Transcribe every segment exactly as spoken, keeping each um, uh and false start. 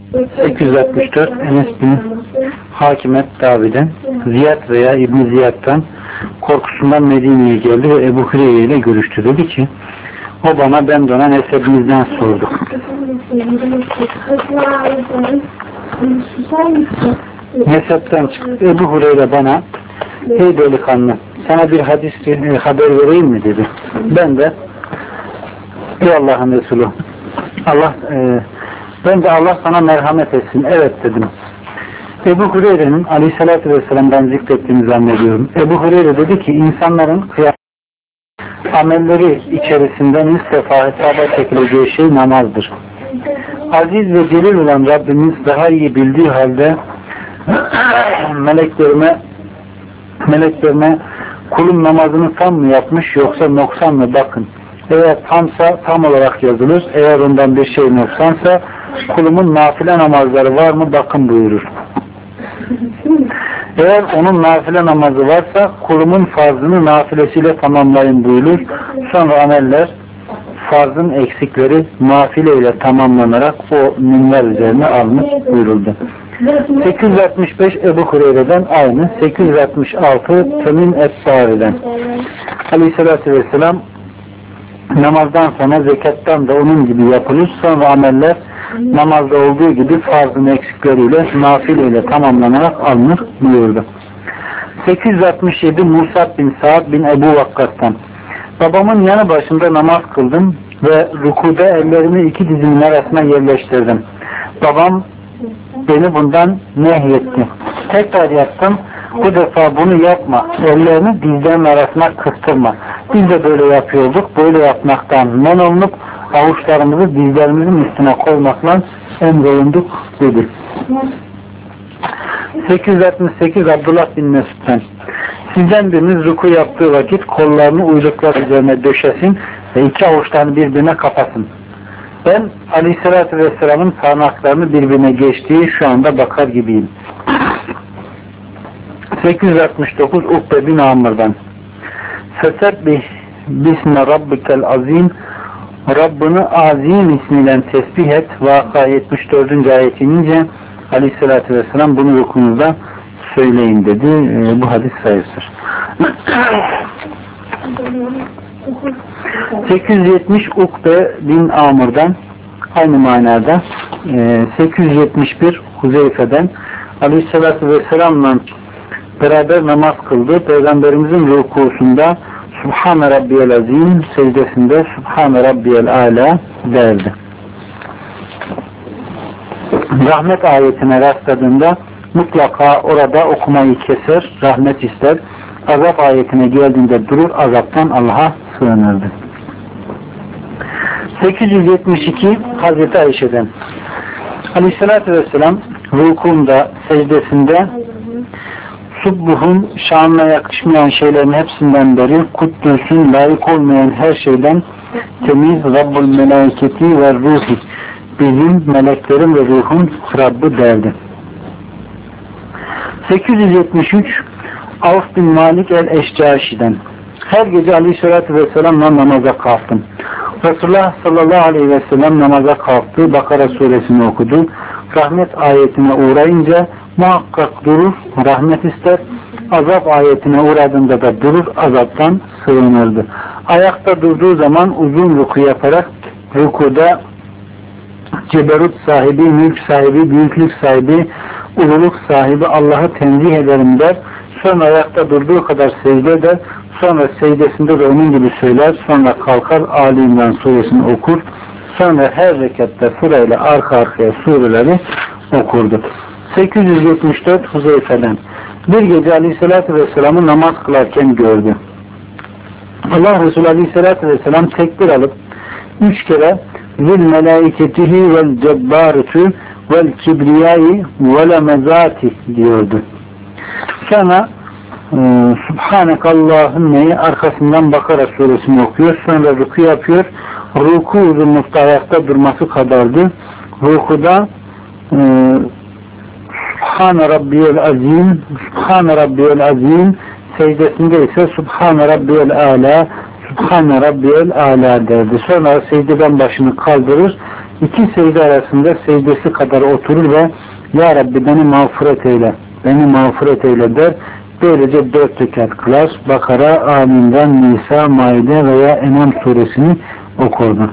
sekiz yüz altmış dört Enes bin Hakimet Davi'den, Ziyad veya İbn Ziyad'dan korkusundan Medine'ye geldi ve Ebu Hureyre ile görüştü. Dedi ki, o bana ben de ona nesebimizden sordu. Nesepten çıktı. Ebu Hureyre bana, ey delikanlı, sana bir hadis e, haber vereyim mi dedi. Ben de, ey Allah'ın Resulü, Allah, e, ben de Allah sana merhamet etsin. Evet dedim. Ebu Hureyre'nin Aleyhisselatü Vesselam'dan zikrettiğini zannediyorum. Ebu Hureyre dedi ki, insanların kıyamet amelleri içerisinden ilk defa hesaba çekileceği şey namazdır. Aziz ve celil olan Rabbimiz daha iyi bildiği halde meleklerime meleklerime kulun namazını tam mı yapmış yoksa noksan mı bakın. Eğer tamsa tam olarak yazılır. Eğer ondan bir şey noksansa kulumun nafile namazları var mı bakın buyurur. Eğer onun nafile namazı varsa kulumun farzını nafilesiyle tamamlayın buyurur. Sonra ameller farzın eksikleri nafile ile tamamlanarak o minler üzerine almış buyuruldu. sekiz yüz altmış beş Ebu Hureyre'den aynı. sekiz yüz altmış altı Temim Es-Sari'den. Aleyhissalatü Vesselam namazdan sonra zekattan da onun gibi yapılır. Sonra ameller namazda olduğu gibi farzın eksikleriyle nafile ile tamamlanarak alınır buyurdu. sekiz yüz altmış yedi Musab bin Sa'd bin Ebu Vakkas'tan. Babamın yanı başında namaz kıldım ve rükuda ellerimi iki dizimin arasına yerleştirdim. Babam beni bundan nehyetti. Tekrar yaptım. Bu defa bunu yapma. Ellerini dizlerin arasına kıstırma. Biz de böyle yapıyorduk. Böyle yapmaktan men olunup avuçlarımızı dizlerimizin üstüne koymakla emrolunduk dedi. sekiz yüz altmış sekiz Abdullah bin Mesud'dan. Sizden biriniz ruku yaptığı vakit kollarını uyluklar üzerine döşesin ve iki avuçlarını birbirine kapasın. Ben Aleyhisselatü Vesselam'ın parmaklarını birbirine geçtiği şu anda bakar gibiyim. sekiz yüz altmış dokuz Ukbe bin Amr'dan. Fesebbih bisme rabbikel azim, Rabbini azim ismiyle tesbih et. Vaka yetmiş dördüncü ayet inince Aleyhisselatü Vesselam bunu rukunuzda söyleyin dedi. E, bu hadis sayısıdır. sekiz yüz yetmiş Ukbe bin Amr'dan aynı manada. e, sekiz yüz yetmiş bir Huzeyfe'den Aleyhisselatü Vesselam'la beraber namaz kıldı. Peygamberimizin rukusunda Subhane Rabbiyel Azim, secdesinde Subhane Rabbiyel Ala derdi. Rahmet ayetine rastladığında mutlaka orada okumayı keser, rahmet ister. Azap ayetine geldiğinde durur, azaptan Allah'a sığınırdı. sekiz yüz yetmiş iki Hazreti Ayşe'den. Aleyhissalatü Vesselam rukunda, secdesinde Subbuh'un şanına yakışmayan şeylerin hepsinden beri Kuddüs'ün layık olmayan her şeyden temiz Rabbul Melaiketi ve Ruhi, bizim meleklerin ve ruhun Rabbi derdi. sekiz yüz yetmiş üç Avf bin Malik el-Eşcaşi'den. Her gece Aleyhisselatü Vesselam'la namaza kalktım. Resulullah sallallahu aleyhi ve sellem namaza kalktı. Bakara suresini okudu. Rahmet ayetine uğrayınca muhakkak durur, rahmet ister. Azap ayetine uğradığında da durur, azaptan sığınırdı. Ayakta durduğu zaman uzun ruku yaparak rukuda ceberut sahibi, mülk sahibi, büyüklük sahibi, ululuk sahibi Allah'ı tenzih ederim der. Sonra ayakta durduğu kadar secde eder. Sonra secdesinde de onun gibi söyler. Sonra kalkar Ali İmran suresini okur. Sonra her rekatta sırayla arka arkaya sureleri okurdu. sekiz yüz yetmiş dört Huzeyfe'den. Bir gece Aleyhisselatü Vesselam'ı namaz kılarken gördü. Allah Resulü Aleyhisselatü Vesselam tekbir alıp üç kere zil melaiketihi vel cebbarütü vel kibriyayı vel mezati diyordu. Sonra e, Subhanekallahümme'yi arkasından Bakara suresini okuyor. Sonra ruku yapıyor. Ruku uzunlukta ayakta durması kadardı. Rukuda e, Subhane Rabbiyel Azim, Subhane Rabbiyel Azim, secdesinde ise Subhane Rabbiyel Ala, Subhane Rabbiyel Ala derdi. Sonra secdeden başını kaldırır, İki secde arasında secdesi kadar oturur ve Ya Rabbi beni mağfiret eyle, beni mağfiret eyle der. Böylece dört rekat kılar. Bakara, Ali İmran, Nisa, Maide veya Enam suresini okurdu.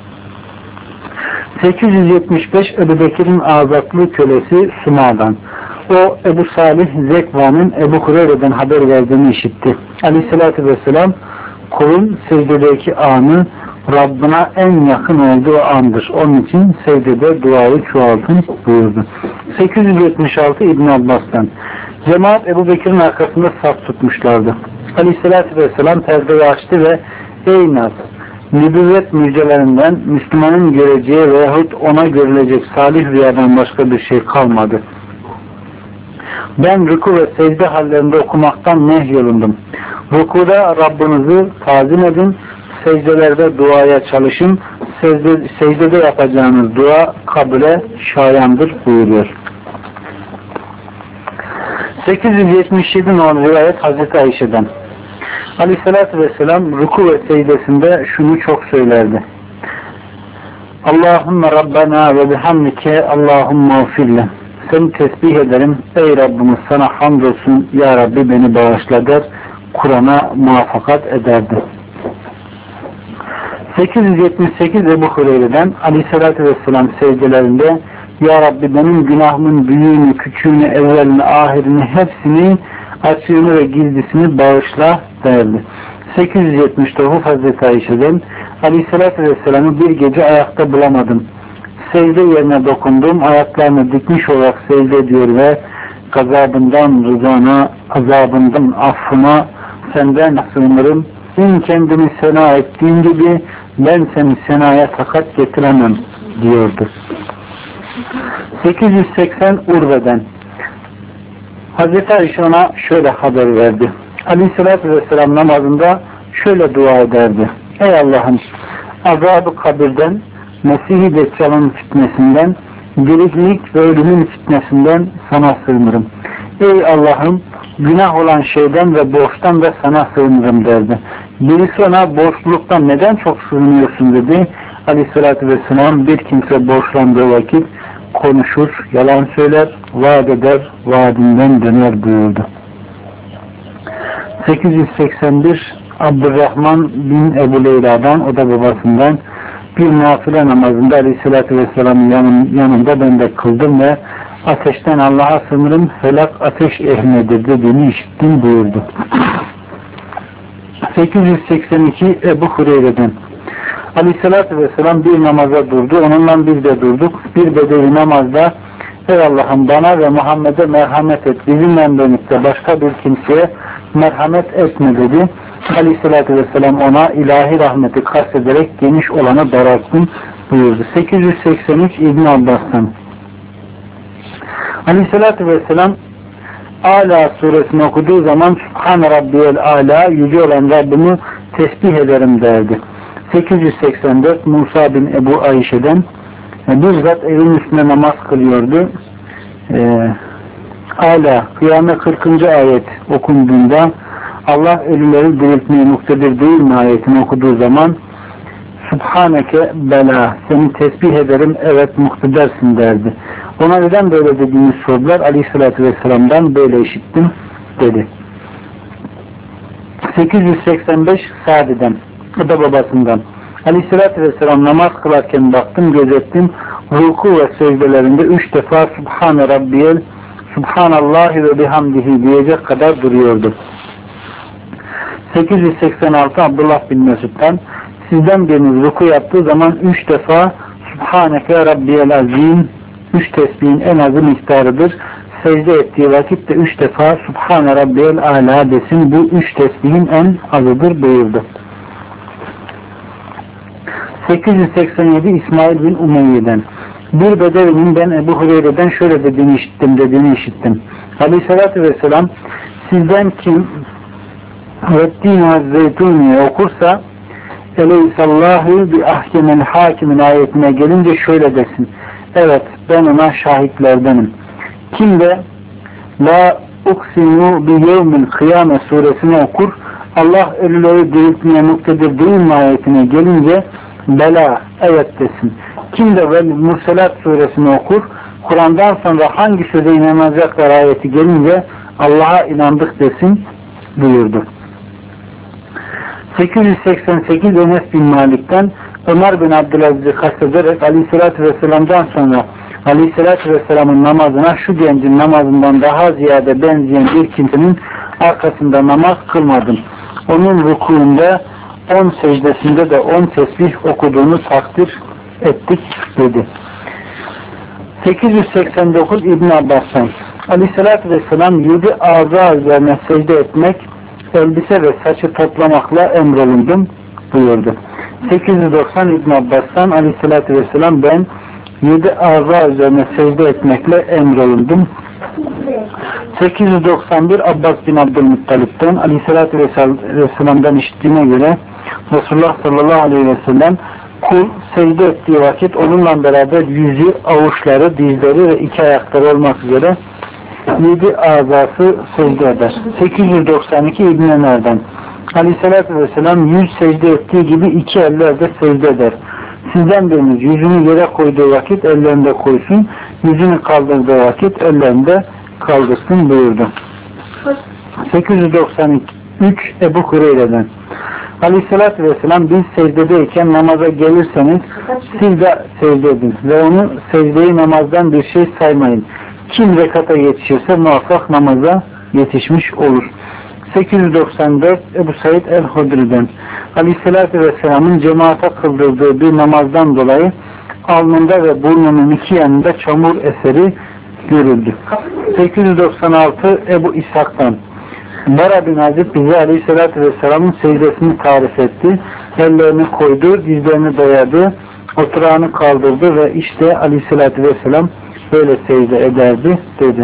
sekiz yüz yetmiş beş Ebu Bekir'in azatlı kölesi Suma'dan. O Ebu Salih Zekva'nın Ebu Hureyre'den haber verdiğini işitti. Aleyhissalatü vesselam kulun secdedeki anı Rabbına en yakın olduğu andır. Onun için secdede duayı çoğaltın buyurdu. sekiz yüz yetmiş altı İbn Abbas'tan. Cemaat Ebu Bekir'in arkasında saf tutmuşlardı. Aleyhissalatü vesselam perdeyi açtı ve ey nas, nübüvvet müjdelerinden Müslümanın göreceği veyahut ona görülecek salih rüyadan başka bir şey kalmadı. Ben rükû ve secde hallerinde okumaktan nehyolundum. Rükuda Rabbinizi tazim edin, secdelerde duaya çalışın, secde, secdede yapacağınız dua kabule şayandır buyuruyor. sekiz yüz yetmiş yedi numaralı rivayet Hazreti Ayşe'den. Aleyhissalatü vesselam rükû ve secdesinde şunu çok söylerdi. Allahümme Rabbena ve bihamdike Allahümme ufirle. Seni tesbih ederim. Ey Rabbimiz sana hamdolsun. Ya Rabbi beni bağışla der. Kur'an'a muvaffakat ederdi. sekiz yüz yetmiş sekiz Ebu Hureyre'den Aleyhissalatü vesselam secdelerinde Ya Rabbi benim günahımın büyüğünü, küçüğünü, evvelini, ahirini, hepsini, açığını ve gizlisini bağışla derdi. sekiz yüz yetmiş dokuz Hazreti Ayşe'den Aleyhissalatü vesselam'ı bir gece ayakta bulamadım. Secde yerine dokundum, ayaklarını dikmiş olarak secde ediyor ve gazabından rızana, azabından affına senden sığınırım. Sen kendini sena ettiğin gibi ben seni senaya takat getiremem diyordu. sekiz yüz seksen Urve'den Hazreti Ayşe ona şöyle haber verdi. Aleyhissalatü vesselam namazında şöyle dua ederdi. Ey Allah'ım, azab-ı kabirden, Mesih-i Deccal'ın fitnesinden, diriklik ve ölümün fitnesinden sana sığınırım. Ey Allah'ım, günah olan şeyden ve borçtan da sana sığınırım derdi. Birisi ona borçluluktan neden çok sığınıyorsun dedi. Aleyhissalatü vesselam bir kimse borçlandığı vakit konuşur, yalan söyler, vaat eder, vaadinden döner buyurdu. sekiz yüz seksen bir Abdurrahman bin Ebu Leyla'dan, o da babasından, bir nafile namazında Aleyhisselatü Vesselam'ın yanın, yanında ben de kıldım ve ateşten Allah'a sığınırım, helak ateş ehlinedir dediğini işittim buyurdu. sekiz yüz seksen iki Ebu Hureyre'den Aleyhisselatü Vesselam bir namaza durdu, onunla bir de durduk. Bir bedevi namazda ey Allah'ım bana ve Muhammed'e merhamet et, bizimle birlikte başka bir kimseye merhamet etme dedi. Aleyhisselatü Vesselam ona ilahi rahmeti kastederek geniş olanı daraltsın buyurdu. sekiz yüz seksen üç İbn Abbas'tan Aleyhisselatü Vesselam Ala suresini okuduğu zaman Subhane Rabbiyel Ala, yüce olan Rabbimi tesbih ederim derdi. sekiz yüz seksen dört Musa bin Ebu Ayşe'den bir zat evin üstüne namaz kılıyordu. Ee, Ala Kıyamet kırkıncı ayet okunduğunda Allah ölüleri diriltmeye muktedir değil mi ayetini okuduğu zaman Subhaneke bela, seni tesbih ederim, evet muktedersin derdi. Ona neden böyle dediğini sordular. Aleyhissalatü Vesselam'dan böyle işittim dedi. sekiz yüz seksen beş Sadi'den, o da babasından. Aleyhissalatü Vesselam namaz kılarken baktım, gözettim. Ruku ve secdelerinde üç defa Subhane Rabbiyel, Subhanallahi ve bihamdihi diyecek kadar duruyordu. sekiz yüz seksen altı Abdullah bin Mesud'dan sizden biriniz ruku yaptığı zaman üç defa Subhaneke Rabbiyel Azim, üç tesbihin en azı miktarıdır. Secde ettiği vakitte üç defa Subhane Rabbiyel Ala desin. Bu üç tesbihin en azıdır buyurdu. sekiz yüz seksen yedi İsmail bin Umeyye'den bir bedevinin ben Ebu Hureyre'den şöyle dediğini işittim dediğini işittim. Aleyhissalatü Vesselam sizden kim Veddin ve Zeytuniye okursa Eleyhissallahu bi ahkemel hakimin ayetine gelince şöyle desin. Evet ben ona şahitlerdenim. Kim de La uksimu bi yevmil kıyame suresini okur, Allah ölüleri diriltmeye muktedir değil mi ayetine gelince bela evet desin. Kim de vel Murselat suresini okur, Kur'an'dan sonra hangi söze inanacaklar ayeti gelince Allah'a inandık desin buyurdu. sekiz yüz seksen sekiz Enes bin Malik'ten Ömer bin Abdülaziz'i kastederek Aleyhisselatü Vesselam'dan sonra Aleyhisselatü Vesselam'ın namazına şu gencin namazından daha ziyade benzeyen bir kimsenin arkasında namaz kılmadım. Onun rükûunda on secdesinde de on tesbih okuduğunu takdir ettik dedi. sekiz yüz seksen dokuz İbn Abbas'tan Aleyhisselatü Vesselam yedi ağza üzerine secde etmek, elbise ve saçı toplamakla emrolundum buyurdu. sekiz yüz doksan İbn Abbas'tan Aleyhisselatü Vesselam ben yedi ağza üzerine secde etmekle emrolundum. sekiz yüz doksan bir Abbas bin Abdülmuttalip'ten Aleyhisselatü Vesselam'dan işittiğine göre Resulullah sallallahu aleyhi ve sellem kul secde ettiği vakit onunla beraber yüzü, avuçları, dizleri ve iki ayakları olmak üzere yedi azası secde eder. sekiz yüz doksan iki İbn Ömer'den Aleyhisselatü Vesselam yüz secde ettiği gibi iki eller de secde eder. Sizden biriniz yüzünü yere koyduğu vakit ellerinde koysun, yüzünü kaldırdığı vakit ellerinde kaldırsın buyurdu. sekiz yüz doksan üç Ebu Hureyre'den Aleyhisselatü Vesselam biz secdedeyken namaza gelirseniz siz de secde edin ve onu secdeyi namazdan bir şey saymayın. Kim rekata yetişirse muhakkak namaza yetişmiş olur. sekiz yüz doksan dört Ebu Said el-Hudri'den Aleyhisselatü Vesselam'ın cemaate kıldırdığı bir namazdan dolayı alnında ve burnunun iki yanında çamur eseri görüldü. sekiz yüz doksan altı Ebu İshak'tan Bara bin Azib bize Aleyhisselatü Vesselam'ın secdesini tarif etti. Ellerini koydu, dizlerini dayadı, oturağını kaldırdı ve işte Aleyhisselatü Vesselam böyle secde ederdi dedi.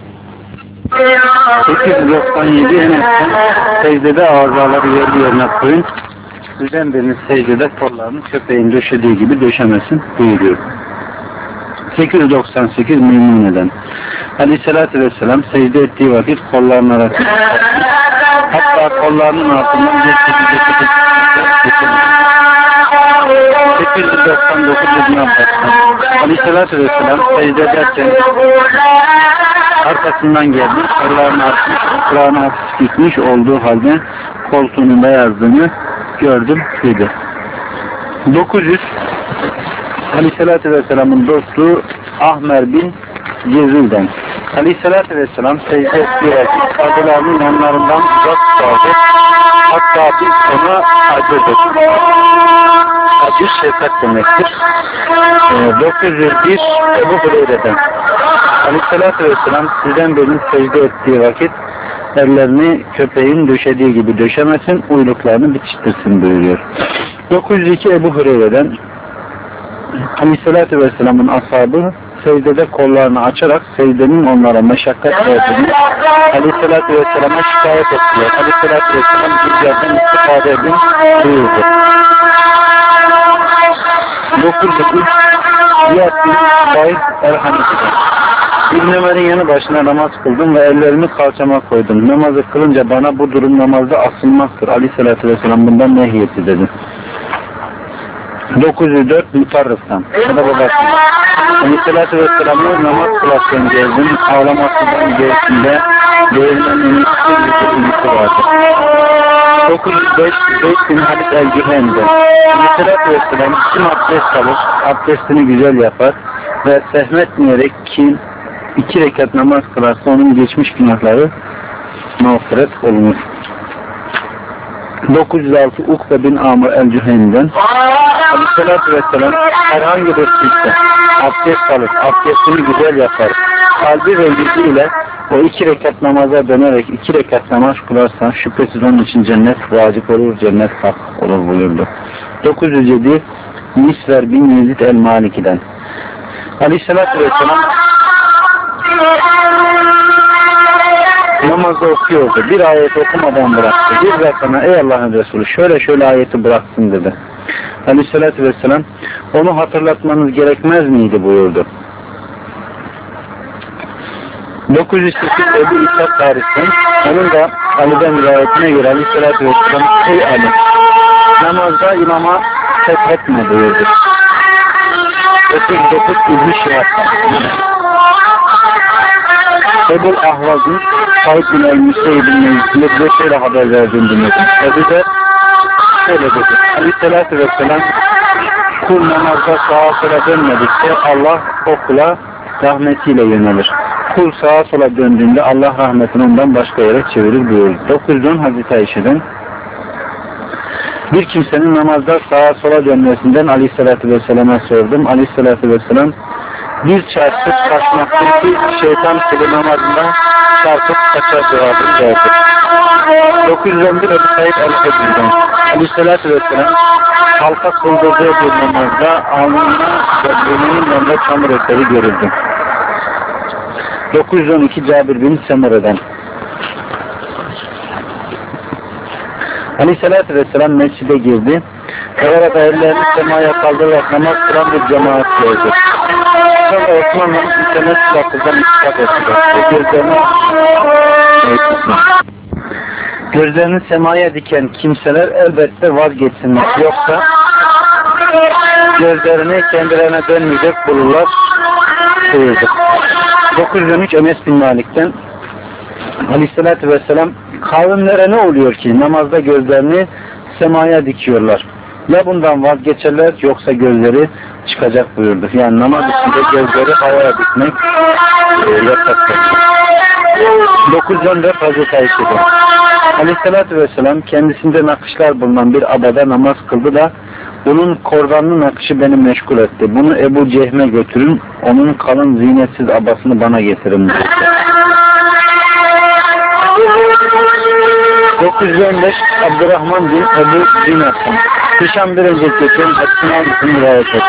sekiz yüz doksan yedi Enes'ten secdede azaları yerli yerine koyun. Sizden biriniz secdede kollarını köpeğin döşediği gibi döşemesin buyuruyor. sekiz yüz doksan sekiz Meymune'den Aleyhisselatü Vesselam secde ettiği vakit kollarını arasında hatta kollarının altından bir şekilde sekiz yüz doksan dokuz İbn Abbas'tan Aleyhisselatü Vesselam secde ederken arkasından geldi, kollarını atmış, kulağını hafif gitmiş olduğu halde koltuğunun yazdığını gördüm dedi. dokuz yüz Aleyhisselatü Vesselam'ın dostu Ahmer bin Cezil'den Aleyhisselatü Vesselam secde ettiği vakit kadılarının yanlarından uzak kaldı. Hatta biz ona acıdık. Acı şefkat demektir. Ee, dokuz yüz bir Ebu Hureyre'den Aleyhisselatü Vesselam sizden birinin secde ettiği vakit ellerini köpeğin döşediği gibi döşemesin, uyluklarını bitiştirsin buyuruyor. dokuz yüz iki Ebu Hureyre'den Aleyhisselatü Vesselam'ın ashabı secdede kollarını açarak secdenin onlara meşakkat verdiğini Aleyhisselatü Vesselam'a şikayet ettiler. Aleyhisselatü Vesselam bir yerden istifade edin buyurdu. dokuz yüz üç Ziyad bin Said Erhanisi'den İbn Ömer'in yanı başına namaz kıldım ve ellerimi kalçama koydum. Namazı kılınca bana bu durum namazda asılmaktır. Aleyhisselatü Vesselam bundan nehyeti dedi. dokuz yüz dört Mutarrıf'tan o da babası. Aleyhisselatü Vesselam'ı namaz kılarken gezdim. Ağlamasından gerisinde değirmenin üstü yüzü vardı. dokuz yüz beş Zeyd bin Halid el-Cühen'de Aleyhisselatü Vesselam kim abdest alır, abdestini güzel yapar ve sehmetmeyerek kim iki rekat namaz kılarsa onun geçmiş günahları mağfiret olunur. dokuz yüz altı Ukbe bin Amr el-Cühen'den Aleyhisselatü Vesselam herhangi bir kimse abdest alır, abdestini güzel yapar, kalbi ve yüzüyle o iki rekat namaza dönerek iki rekat namaz kılarsa şüphesiz onun için cennet vacip olur, cennet hak olur buyurdu. dokuz yüz yedi Misver bin Yezid el-Maliki'den Aleyhisselatü Vesselam namazda okuyordu. Bir ayet okumadan bıraktı. Bir dakika ey Allah'ın Resulü şöyle şöyle ayeti bıraksın dedi. Aleyhisselatü Vesselam onu hatırlatmanız gerekmez miydi buyurdu. dokuz yüz sekiz Ebu İshak tarihten onun da Ali'den rivayetine göre Aleyhisselatü Vesselam ey Ali namazda imama fethetme buyurdu. dokuz dokuz İbn-i Şihab'dan. Ebul Ahvaz'ın Said bin el-Müseyyib'in meclisinde bize şöyle haber verdiğini dinledim. Ebu Zer şöyle dedi. Aleyhisselatü Vesselam kul namazda sağa sola dönmedikçe Allah o kula rahmetiyle yönelir. Kul sağa sola döndüğünde Allah rahmetini ondan başka yere çevirir buyurdu. dokuz yüz on Hazreti Ayşe'den bir kimsenin namazda sağa sola dönmesinden Aleyhisselatü Vesselam'a sordum. Aleyhisselatü Vesselam bir çarpıp kaçmaktır ki şeytan kulu namazında çarpıp kaçar cevabını verdi. dokuz yüz on bir Ebu Said el-Hudri'den Aleyhisselatü Vesselam halka kıldırdığı bir namazda alnına ve burnunun yanında çamur eseri görüldü. dokuz yüz on iki Cabir bin Semure'den Aleyhisselatü Vesselam mescide girdi. Orada ellerini semaya kaldırarak namaz kılan bir cemaat gördü. Sonra Osmanlı'nın internet silahından ispat etti. Gözlerini, gözlerini semaya diken kimseler elbette vazgeçsinler. Yoksa gözlerini kendilerine dönmeyecek bulurlar buyurdu. dokuz yüz on üç Enes bin Malik'ten Aleyhisselatü Vesselam kavimlere ne oluyor ki namazda gözlerini semaya dikiyorlar. Ya bundan vazgeçerler yoksa gözleri çıkacak buyurdu. Yani namaz içinde gözleri havaya dikmek e, yasaktır. dokuz yüz on dört Hazreti Ayşe'de Aleyhisselatü Vesselam kendisinde nakışlar bulunan bir abada namaz kıldı da bunun kordanlı nakışı beni meşgul etti. Bunu Ebu Cehme götürün, onun kalın zinetsiz abasını bana getirin buyurdu. dokuz yüz on beş Abdurrahman bin Ebu Zinas'ın Hişam bir önceki geçen Esma bin rivayet etti.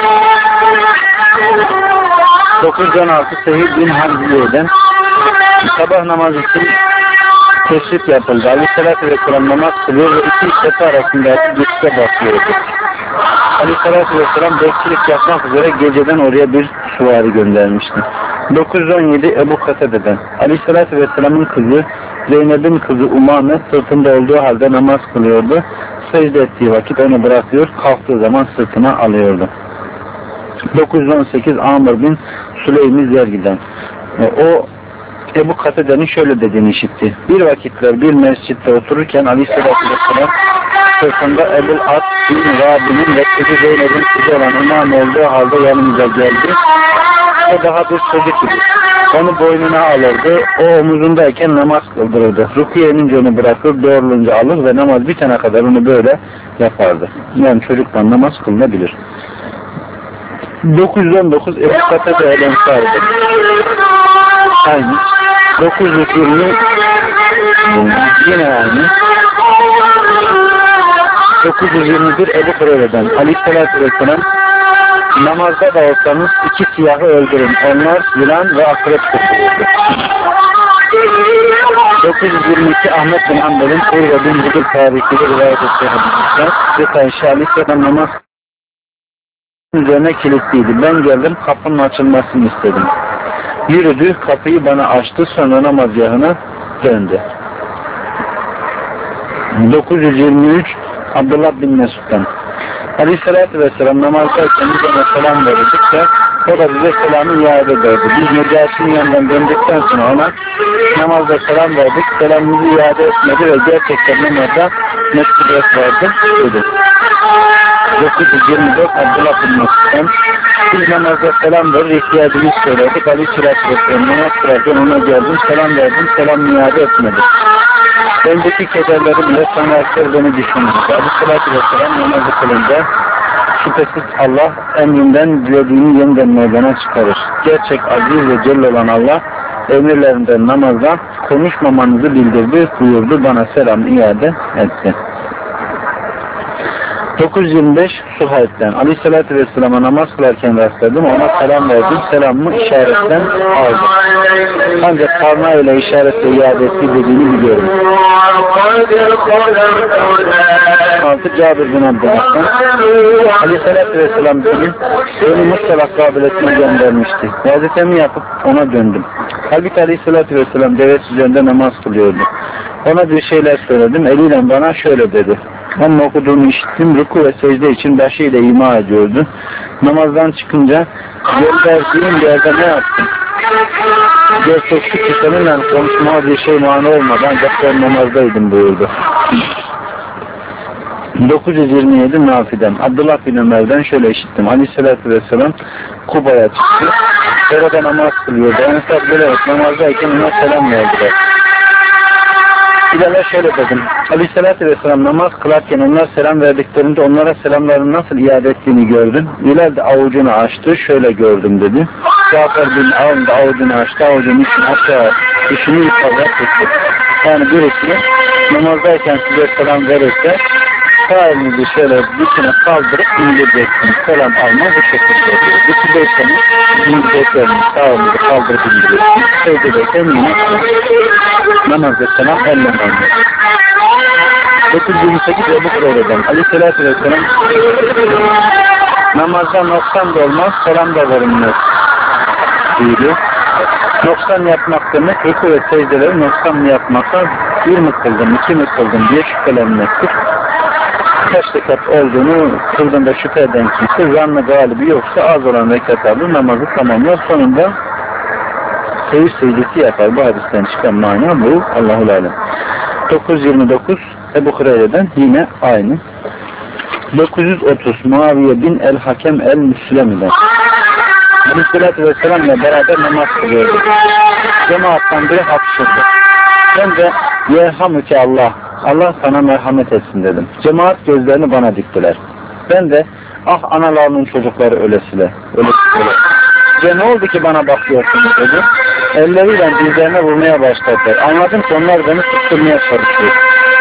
dokuz yüz on altı Sehil bin Hamziye'den sabah namazı için teşrif yapıldı. Aleyhisselatü Vesselam namaz kılıyor ve iki işleti arasındaki geçişe bakıyordu. Aleyhisselatü Vesselam bekçilik yapmak üzere geceden oraya bir süvari göndermişti. dokuz yüz on yedi Ebu Katede'den Aleyhisselatü Vesselam'ın kızı Zeynep'in kızı Umame sırtında olduğu halde namaz kılıyordu. Secde ettiği vakit onu bırakıyor, kalktığı zaman sırtına alıyordu. dokuz yüz on sekiz Amr bin Süleymi Zergi'den o Ebu Katede'nin şöyle dediğini işitti. Bir vakitler bir mescitte otururken Aleyhisselatü Vesselam sırtında Ebul As bin Rabi'nin ve kızı Zeynep'in kızı olan Umame olduğu halde yanımıza geldi. O daha bir çocuk idi. Onu boynuna alırdı. O omuzundayken namaz kıldırırdı. Rukiye inince onu bırakır, doğrulunca alır ve namaz bitene kadar onu böyle yapardı. Yani çocuktan namaz kılınabilir. dokuz yüz on dokuz Ebu Katede el-Ensari'dir. Aynı. dokuz yüz yirmi yine aynı. dokuz yüz yirmi bir Ebu Hureyre'den Aleyhisselatü Vesselam namazda da olsanız iki siyahı öldürün. Onlar yılan ve akrep tutuyordu. dokuz yüz yirmi iki Ahmet bin Hanbel'in Urve bin Zübür tarihiyle rivayet ettiği hadisler ve Ayşe Aleyhisselam namaz üzerine kilitliydi. Ben geldim, kapının açılmasını istedim. Yürüdü, kapıyı bana açtı, sonra namazgahına döndü. dokuz yüz yirmi üç Abdullah bin Mesud'dan Aleyhisselatü Vesselam namazdayken biz ona selam verirdik de o da bize selamı iade ederdi. Biz Necati'nin yanından döndükten sonra ona namazda selam verdik. Selamımızı iade etmedi ve gerçekten namazda meşguliyet verdi dedi. dokuz yüz yirmi dört Abdullah bin Mesud'dan biz namazda selam verir, ihtiyacımız söyledik. Aleyhisselatü Vesselam namaz kırarken ona geldim, selam verdim, selam iade etmedi. Bendeki kederleri bile sana aktar beni düşündü. Aleyhisselatü Vesselam namazı kılınca şüphesiz Allah emrinden dilediğini yeniden meydana çıkarır. Gerçek aziz ve celle olan Allah emirlerinden namazda konuşmamanızı bildirdi, buyurdu, bana selam iade etti. dokuz yüz yirmi beş Suhayb'den Aleyhisselatü Vesselam'a namaz kılarken rastladım, ona selam verdim, selamımı işaretten aldım. Ancak parmağıyla işaretle iade ettiği dediğini biliyorum. altı Cabir bin Abdülhamid'den Aleyhisselatü Vesselam beni beni Mustafa kabiletine göndermişti. Vazifemi yapıp ona döndüm. Halbuki Aleyhisselatü Vesselam devesi üzerinde namaz kılıyordu. Ona bir şeyler söyledim, eliyle bana şöyle dedi. Onun okuduğunu işittim. Ruku ve secde için başıyla ima ediyordu. Namazdan çıkınca gönderdiğim yerde ne yaptın? Gerçekçi ki seninle konuşmaya bir şey mani olmadan ancak ben namazdaydım buyurdu. dokuz yüz yirmi yedi Nafi'den Abdullah bin Ömer'den şöyle işittim. Aleyhisselatü Vesselam Kuba'ya çıktı. Orada namaz kılıyordu. Ensar böyle namazdayken ona selam verdiler. İlerle şöyle dedim. Aleyhisselatü Vesselam namaz kılarken onlar selam verdiklerinde onlara selamlarını nasıl iade ettiğini gördüm. Bilal de avucunu açtı. Şöyle gördüm dedi. Cafer bin Avn da avucunu açtı. Avucunu için aşağı dişini yukarıya tuttu. Yani birisi namazdayken size selam verirse sağ elinizi şöyle dikine kaldırıp indireceksiniz. Selam alma bu şekilde oluyor. Dikideyken indireceksiniz. Sağ elinizi kaldırıp indireceksiniz. Secdedeyken yine namazda selam ellemez. dokuz yüz yirmi sekiz Ebu Hureyre'den Aleyhisselatü Vesselam namazda noksan da olmaz, selam da verilmez buyuruyor. Noksan yapmak demek, ruku ve secdeleri noksan mı yapmakta bir mi kıldım, iki mi kıldım diye şüphelenmektir. Kaç rekat olduğunu kıldığında şüphe eden kimse zannı galibi yoksa az olan rekatlarla namazı tamamlar. Sonunda seyir secdesi yapar. Bu hadisten çıkan mana bu. Allahu alem. dokuz yüz yirmi dokuz Ebu Hureyre'den yine aynı. dokuz yüz otuz Muaviye bin el-Hakem el-Müslemi'den Aleyhisselatü Vesselam'la beraber namaz kılıyordu. Cemaattan biri hapşırdı. Ben de yerhamüke Allah, Allah sana merhamet etsin dedim. Cemaat gözlerini bana diktiler. Ben de ah analarının çocukları ölesiyle, ölesiyle. Ya ne oldu ki bana bakıyorsunuz dedi. Elleriyle dizlerine vurmaya başladılar. Anladım ki onlar beni susturmaya çalışıyor.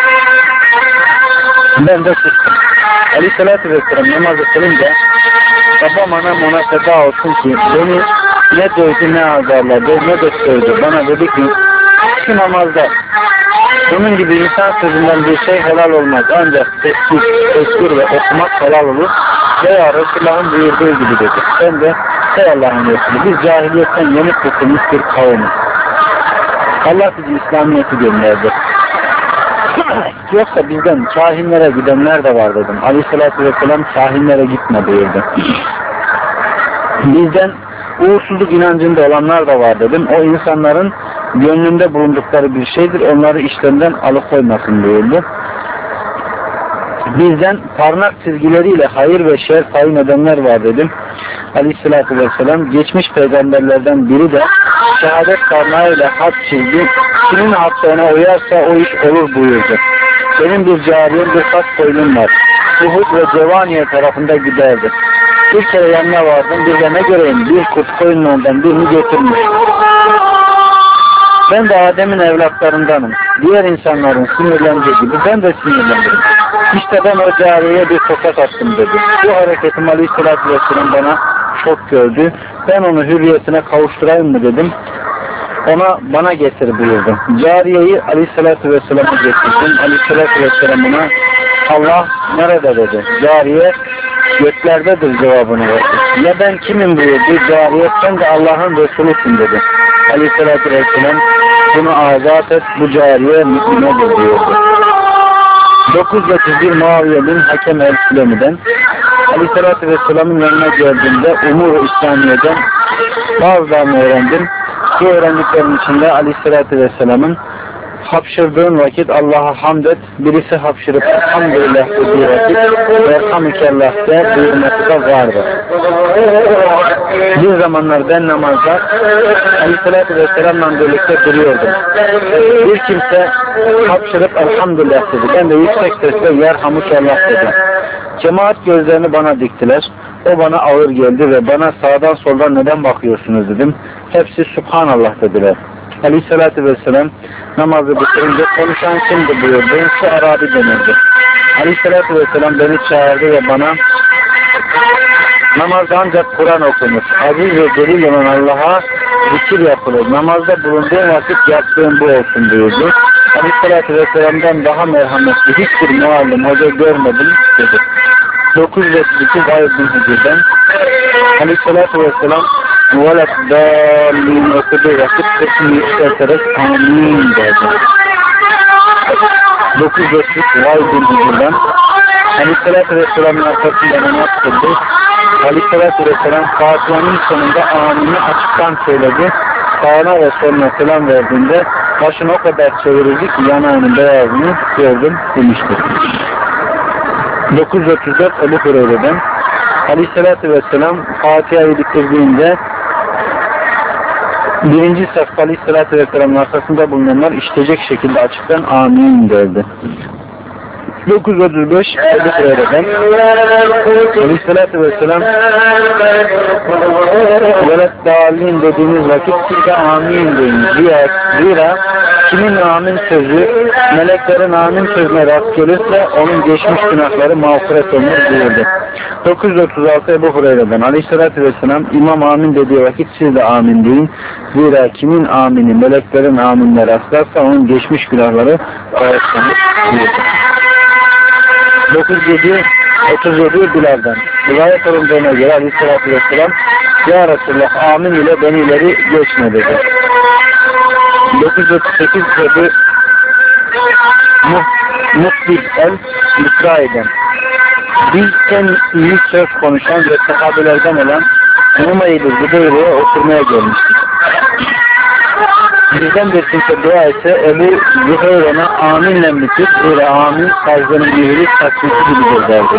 Ben de sustum. Aleyhisselatü Vesselam namazı kılınca babam anam ona feda olsun ki beni ne dövdü ne azarladı ne de sövdü. Bana dedi ki şu namazda bunun gibi insan sözünden bir şey helal olmaz. Ancak tesbih, tesbih ve okumak helal olur. Veya Resulullah'ın buyurduğu gibi dedi. Ben de ey Allah'ın Resulü biz cahiliyetten yeni kurtulmuş bir kavmiz. Allah bizi İslamiyet'i gönderdi. Yoksa bizden kahinlere gidenler de var dedim. Aleyhisselatü Vesselam kahinlere gitme buyurdu. Bizden uğursuzluk inancında olanlar da var dedim. O insanların gönlünde bulundukları bir şeydir. Onları işlerinden alıkoymasın buyurdu. Bizden parmak çizgileriyle hayır ve şer tayin edenler var dedim. Aleyhisselatü Vesselam geçmiş peygamberlerden biri de şehadet parmağıyla hat çizdi. Kimin hakkı ona uyarsa o iş olur buyurdu. Benim bir cariyem bir saç koyunum var. Uhud ve Cevaniye tarafında giderdi. Bir kere yanına vardım. Bir de ne göreyim bir kurt koyunlarından birini götürmüş. Ben de Adem'in evlatlarındanım. Diğer insanların sinirlendiği gibi ben de sinirlendim. İşte ben o cariyeye bir tokat attım dedi. Bu hareketim Aleyhisselatü Vesselam bana çok gördü. Ben onu hürriyetine kavuşturayım mı dedim. Ona bana getir buyurdu. Cariyeyi Aleyhisselatü Vesselam'a getirdim. Aleyhisselatü Vesselam ona Allah nerede dedi. Cariye göklerdedir cevabını verdi. Ya ben kimim buyurdu. Cariye sen de Allah'ın Resulüsün dedi. Aleyhisselatü Vesselam bunu azat et bu cariye müminedir buyurdu. dokuz yüz otuz bir Muaviye bin Hakem el-Sülemi'den Aleyhisselatü Vesselam'ın yanına geldiğimde Umur-u İslamiye'den bazılarını öğrendim. Bu öğrendiklerin içinde Aleyhisselatü Vesselam'ın hapşırdığın vakit Allah'a hamd et, birisi hapşırıp elhamdülillah dediği vakit Elhamdülillah der buyurması da vardır. Bir zamanlar ben namazda Aleyhisselatü Vesselam'la birlikte duruyordum. Bir kimse hapşırıp elhamdülillah dedi. Ben de yüksek sesle yerhamdülillah dedim. Cemaat gözlerini bana diktiler. O bana ağır geldi ve bana sağdan soldan neden bakıyorsunuz dedim. Hepsi Subhanallah dediler. Aleyhisselatü Vesselam namazı bitirince konuşan kimdi buyurdu. Şu Arabi denildi. Aleyhisselatü Vesselam beni çağırdı ve bana namazda ancak Kur'an okunur. Aziz ve celil olan Allah'a zikir yapılır. Namazda bulunduğun vakit yaptığın bu olsun buyurdu. Aleyhisselatü Vesselam'dan daha merhametli hiçbir muallim hoca görmedim dedi. dokuz yüz otuz iki Vaid bin Hücür'den Aleyhisselatü Vesselam Muvalet dâlîn okuduğu vakit sesini yükselterek amin dedi. dokuz yüz otuz üç Vay bin Hücur'dan Aleyhisselatü Vesselam'ın arkasında namaz kıldı. Aleyhisselatü Vesselam Fatiha'nın sonunda amini açıktan söyledi. Sağına ve soluna selam verdiğinde başını o kadar çevirirdi ki yanağının beyazını gördüm demiştir. dokuz yüz otuz dört Ebu Hureyre'den Aleyhisselatü Vesselam Fatiha'yı bitirdiğinde birinci safta Aleyhisselatü Vesselam'ın arkasında bulunanlar işitecek şekilde açıktan amin derdi. dokuz yüz otuz beş Ebu Hureyre'den Aleyhisselatü Vesselam velet dalin dediğiniz vakit siz de amin deyin. Zira, zira kimin amin sözü meleklerin amin sözüne rast gelirse onun geçmiş günahları mağfiret olunur buyurdu. dokuz yüz otuz altı Ebu Hureyre'den Aleyhisselatü Vesselam imam amin dediği vakit siz de amin deyin. Zira kimin amini meleklerin aminine rastlarsa onun geçmiş günahları bağışlanır buyurdu. dokuz yüz yedi otuz yedi Bilal'den rivayet olunduğuna göre Aleyhisselatü Vesselam Ya Resulullah amin ile beni ileri geçme dedi. dokuz yüz otuz sekiz Ebu Muhbib el-İsrai'den biz en iyi söz konuşan ve sahabelerden olan Numayl-i Zübeyir'e oturmaya gelmiştik. Bizden bir kimse dua etse Ebu Züheyre'ne aminle bitir. Böyle amin sarzının mühürü tasdiki gibidir derdi.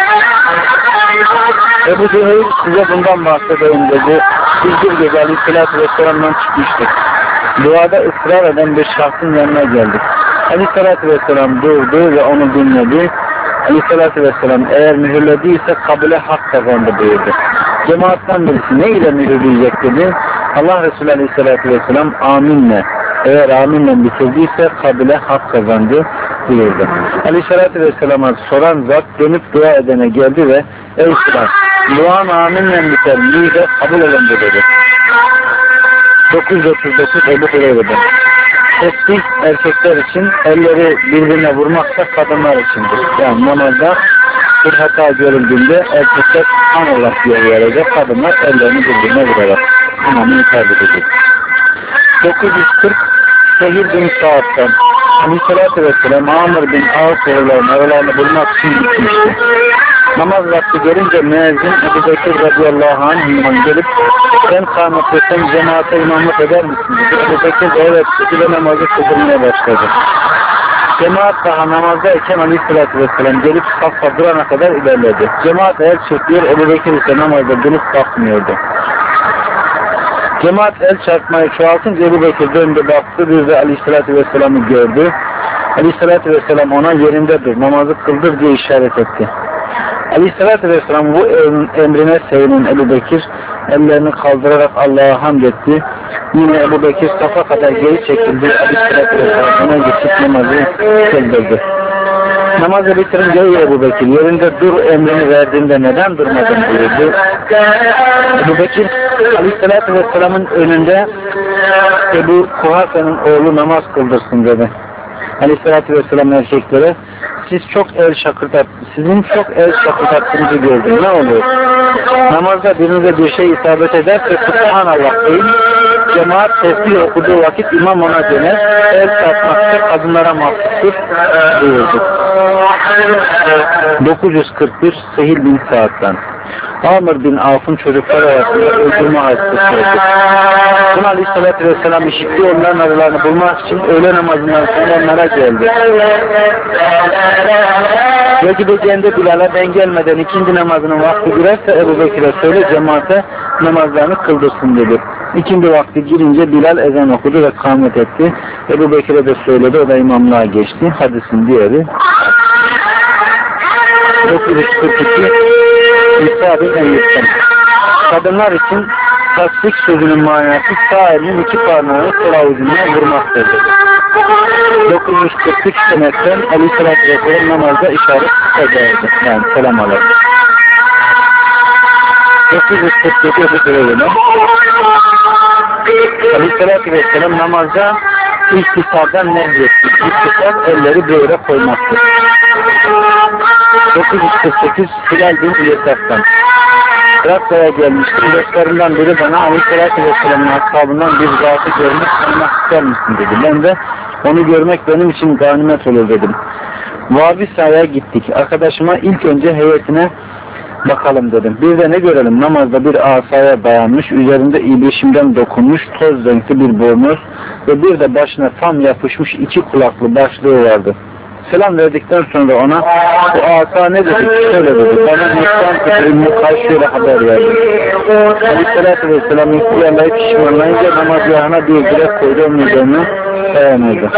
Ebu Züheyr size bundan bahsedeyim dedi. Biz bir gece Aleyhisselatü Vesselam'dan çıkmıştık. Duada ısrar eden bir şahsın yanına geldik. Aleyhisselatü Vesselam durdu ve onu dinledi. Aleyhisselatü Vesselam eğer mühürlediyse kabile hak kazandı buyurdu. Cemaattan birisi ne ile mühürleyecek dedi. Allah Resulü Aleyhisselatü Vesselam aminle eğer aminle bitirdiyse kabile hak kazandı buyurdu. Aleyhisselatü Vesselam'a soran zat dönüp dua edene geldi ve ey Sırat duan aminle biter mühürle kabul edildi dedi. dokuz yüz otuz dokuz Ebu Hureyre'den tesbih erkekler için elleri birbirine vurmaksa kadınlar içindir. Yani namazda bir hata görüldüğünde erkekler Allah diye verecek, kadınlar ellerini birbirine vurarak imamı ithal edecek. dokuz yüz kırk Sehir bin Sa'd'dan Aleyhisselatü Vesselam Amr bin Avf oğullarının aralarını bulmak için gitmişti. Namaz vakti gelince müezzin Ebu Bekir radıyallahu anh'ın gelip sen kâmet etsem cemaate imamlık eder misin dedi. Ebu Bekir de evet dedi ve namazı kıldırmaya başladı. Cemaat daha namazdayken Aleyhisselatü Vesselam gelip safha durana kadar ilerledi. Cemaat el çekiyor, Ebu Bekir ise namazda durup bakmıyordu. Cemaat el çarpmayı çoğaltınca Ebu Bekir döndü baktı, bir de Aleyhisselatü Vesselam'ı gördü. Aleyhisselatü Vesselam ona yerinde dur, namazı kıldır diye işaret etti. Aleyhisselatü Vesselam bu emrine sevinen Ebu Bekir ellerini kaldırarak Allah'a hamd etti. Yine Ebu Bekir safa kadar geri çekildi. Aleyhisselatü Vesselam ona geçip namazı kıldırdı. Namazı bitirince ey Ebu Bekir yerinde dur emrini verdiğinde neden durmadın buyurdu. Ebu Bekir Aleyhisselatü Vesselam'ın önünde Ebu Kuhafe'nin oğlu namaz kıldırsın dedi. Aleyhisselatü Vesselam erkeklere siz çok el şakırdat, sizin çok el şakırdattığınızı gördüm. Ne olur? Namazda birinize bir şey isabet ederse Subhanallah deyin. Cemaat tesbih okuduğu vakit imam ona döner. El çarpmakta kadınlara mahsustur buyurdu. dokuz yüz kırk bir Sehil bin Sa'd'dan Amr bin Avf'ın çocukları arasında öldürme hadisesi oldu. Bunu Aleyhisselatü Vesselam işitti, onların aralarını bulmak için öğle namazından sonra onlara geldi. Ve gideceğinde Bilal'a ben gelmeden ikindi namazının vakti girerse Ebu Bekir'e söyle cemaate namazlarını kıldırsın dedi. İkindi vakti girince Bilal ezan okudu ve kâmet etti. Ebu Bekir'e de söyledi, o da imamlığa geçti. Hadisin diğeri. dokuz yüz kırk iki İsa bin Eyyub'dan kadınlar için tasdik sözünün manası sağ elinin iki parmağını sol avucuna vurmaktır dedi. dokuz yüz kırk üç seneden Aleyhisselatü Vesselam namazda işaret ederdi. Yani selam alır. dokuz yüz kırk yedi Ebu Hureyre'den Aleyhisselatü Vesselam namazda İhtisardan nehretti. İhtisar elleri böyle koymaktır. dokuz yüz kırk sekiz Hilal bin Yesaf'tan Trakya'ya gelmiştim. Dostlarından biri bana Aleyhisselatü Vesselam'ın ashabından bir zatı görmek tanımak ister misin dedi. Ben de Onu görmek benim için ganimet olur dedim. Vabisa'ya gittik. Arkadaşıma ilk önce heyetine bakalım dedim. Bir de ne görelim? Namazda bir asaya dayanmış, üzerinde ibrişimden dokunmuş, toz renkli bir bornoz ve bir de başına tam yapışmış iki kulaklı başlığı vardı. Selam verdikten sonra ona bu asa ne dedik? Şöyle dedi. Bana Müslüman kıtırımı karşıyla haber verdi. Aleyhisselatü Vesselam ihtiyarlayıp pişmanlayınca namazlarına bir direk koydu, onun üzerine dayanırdı.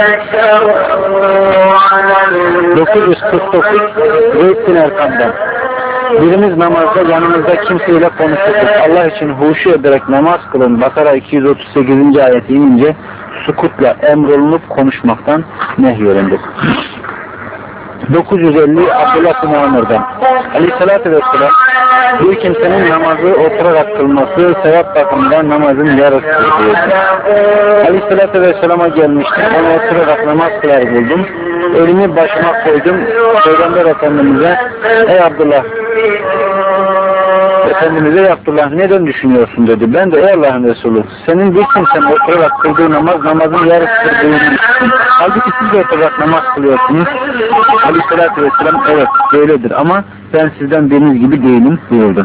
dokuz yüz kırk dokuz Zeyd bin Erkam'dan. Birimiz namazda yanımızda kimseyle konuşurduk. Allah için huşu ederek namaz kılın. Bakara iki yüz otuz sekizinci ayeti inince sukutla emrolunup konuşmaktan nehyolunduk. dokuz yüz elli Abdullah bin Amr'dan. Aleyhissalatü vesselam bir kimsenin namazı oturarak kılması sevap bakımından namazın yarısıdır diyordu. Aleyhissalatü vesselama gelmiştim. Onu oturarak namaz kılar buldum. Elimi başıma koydum. Peygamber Efendimiz'e ey Abdullah Efendimiz'e ey Abdullah neden düşünüyorsun dedi. Ben de ey Allah'ın Resulü senin bir kimsenin oturarak kıldığı namaz namazın yarısıdır buyurmuşsun. Halbuki siz de oturarak namaz kılıyorsunuz. Aleyhissalatü vesselam evet böyledir ama ben sizden biriniz gibi değilim buyurdu.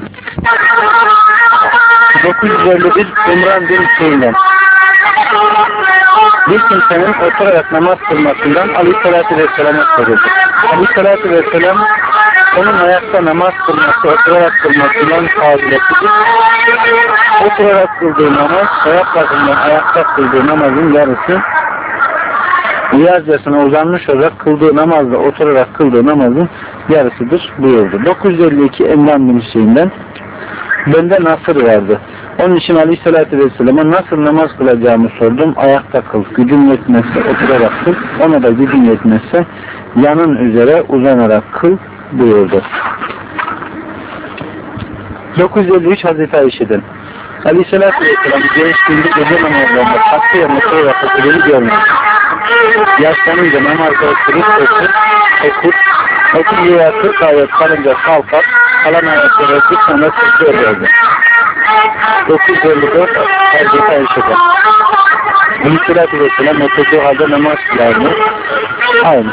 dokuz yüz elli bir İmran bin Hüseyin'den. Bir kimsenin oturarak namaz kılmasından Aleyhissalatü vesselam'a soruldu. Aleyhissalatü vesselam onun ayakta namaz kılması, oturarak kılmasından faziletidir. Oturarak kıldığı namaz, ayak bakımından ayakta kıldığı namazın yarısı, riyazcasına uzanmış olarak kıldığı namazla oturarak kıldığı namazın yarısıdır buyurdu. dokuz yüz elli iki Emran bin Hüseyin'den. Bende nasır vardı. Onun için Aleyhisselatü Vesselam'a nasıl namaz kılacağımı sordum. Ayakta kıl. Gücün yetmezse oturarak kıl. Ona da gücün yetmezse yanın üzere uzanarak kıl buyurdu. dokuz yüz elli üç Hazreti Ayşe'den. Aleyhisselatü Vesselam gençliğinde gece namazlarında hakkıya mutlu yapıldığını görmüş. Yaşlanınca namazda oturup otur, okur, otur veya kırk ayet kalınca kalkar, kalan ayetleri okur sonra sırtı öderdi. dokuz yüz elli dört Hazreti Ayşe'den. Aleyhisselatü Vesselam oturduğu halde namaz kılardı. Aynı.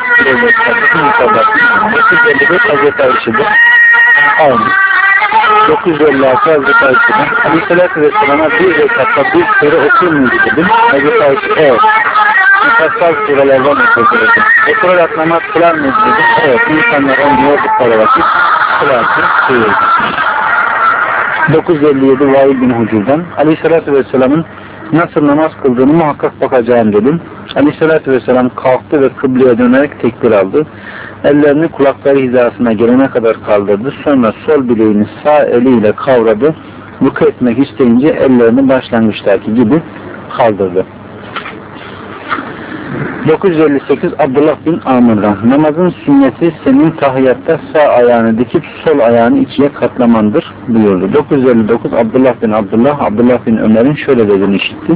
dokuz yüz elli dört Hazreti Ayşe'den. Aynı. dokuz yüz elli altı Hazreti Ayşe'den. Aleyhisselatü Vesselam'a bir rekatta bir sure okur muydu dedim. Hazreti Ayşe evet. Mufassal surelerden okurdu. Oturarak namaz kılar mıydı dedim. Evet. İnsanlar onu yordukları vakit kılardı. Buyurdu. dokuz yüz elli yedi Vail bin Hucur'dan. Aleyhisselatü Vesselam'ın nasıl namaz kıldığını muhakkak bakacağım dedim. Aleyhisselatü Vesselam kalktı ve kıbleye dönerek tekbir aldı. Ellerini kulakları hizasına gelene kadar kaldırdı. Sonra sol bileğini sağ eliyle kavradı. Ruku etmek isteyince ellerini başlangıçtaki gibi kaldırdı. dokuz yüz elli sekiz Abdullah bin Amr'dan. Namazın sünneti senin tahiyyatta sağ ayağını dikip sol ayağını ikiye katlamandır buyurdu. dokuz yüz elli dokuz Abdullah bin Abdullah Abdullah bin Ömer'in şöyle dediğini işitti.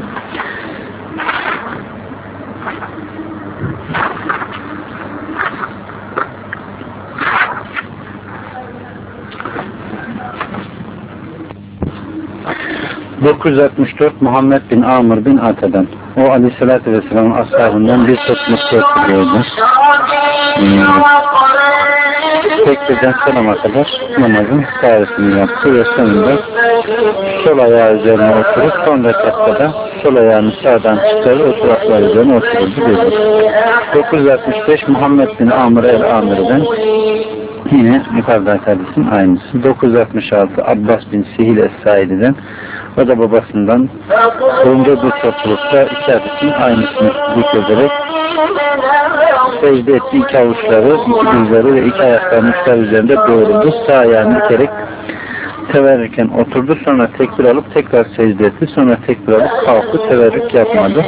dokuz yüz altmış dört Muhammed bin Amr bin Ate'den. O Aleyhisselatü Vesselam'ın ashabından bir toplulukta oturuyordu. Hmm. Tekbirden sonuna kadar namazın tarifini yaptı ve sonunda sol ayağı üzerine oturup son rekatta da sol ayağını sağdan çıkarır oturaklar üzerine otururdu dedi. dokuz yüz altmış beş Muhammed bin Amr el-Amir'den yine yukarıdaki hadisin aynısı. dokuz yüz altmış altı Abbas bin Sihil es-Saidi'den o da babasından bulunduğu bir toplulukta iki hadisin aynısını zikrederek secde etti, iki avuçları, iki dizleri ve iki ayaklarının uçları üzerinde doğruldu. Sağ ayağını dikerek teverrüken oturdu. Sonra tekbir alıp tekrar secde etti. Sonra tekbir alıp kalktı. Teverrük yapmadı.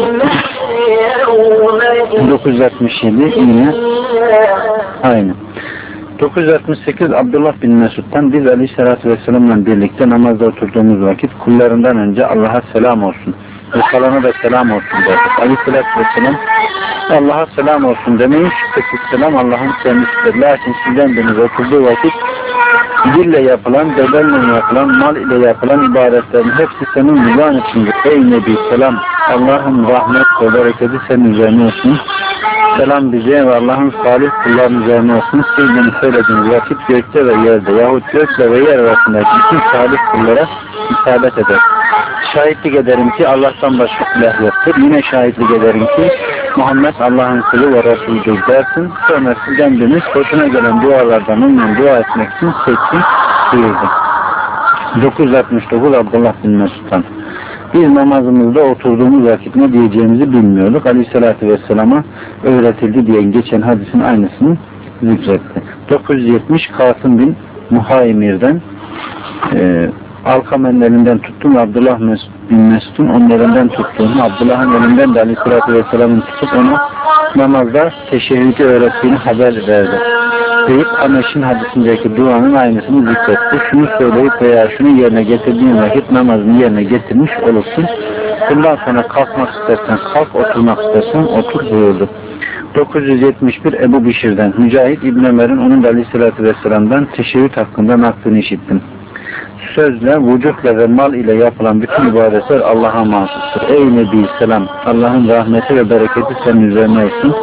dokuz yüz altmış yedi yine aynı. dokuz yüz altmış sekiz Abdullah bin Mesud'dan biz Aleyhisselatü Vesselam'la birlikte namazda oturduğumuz vakit kullarından önce Allah'a selam olsun ve kalana da selam olsun derdik. Aleyhisselatü Vesselam Allah'a selam olsun demeyin, şüphesiz selam Allah'ın kendisidir. Lakin sizden biriniz oturduğu vakit dille yapılan, bedenle yapılan, mal ile yapılan ibadetlerin hepsi senin rızan içindir. Ey Nebi selam, Allah'ın rahmet ve bereketi senin üzerine olsun. Selam bize ve Allah'ın salih kullarının üzerine olsun. Sizden söylediğiniz vakit gökte ve yerde yahut gökle ve yer arasındaki bütün salih kullara isabet eder. Şahitlik ederim ki Allah'tan başka ilah yoktur. Yine şahitlik ederim ki Muhammed Allah'ın kulu ve Resulüdür dersin. Sonra sizden biriniz hoşuna gelen dualardan onunla dua etmek için seçsin buyurdu. dokuz yüz altmış dokuz Abdullah bin Mesud'dan. Biz namazımızda oturduğumuz vakit ne diyeceğimizi bilmiyorduk. Aleyhissalatü Vesselam'a öğretildi diye geçen hadisin aynısını zikretti. dokuz yüz yetmiş Kasım bin Muhaymir'den e, Alkam'ın elinden tuttum, Abdullah bin Mesud'un onun elinden tuttuğunu, Abdullah'ın elinden de Aleyhisselatü Vesselam'ın tutup ona namazda teşehhüdü öğrettiğini haber verdi. Deyip Ameş'in hadisindeki duanın aynısını zikretti. Şunu söyleyip veya şunu yerine getirdiğin vakit namazını yerine getirmiş olursun. Bundan sonra kalkmak istersen kalk, oturmak istersen otur buyurdu. dokuz yüz yetmiş bir Ebu Bişir'den Mücahit İbn Ömer'in onun da Aleyhisselatü Vesselam'dan teşehhüd hakkında naklını işittim. Sözle, vücutla ve mal ile yapılan bütün ibadetler Allah'a mahsustur. Ey Nebi selam, Allah'ın rahmeti ve bereketi senin üzerine olsun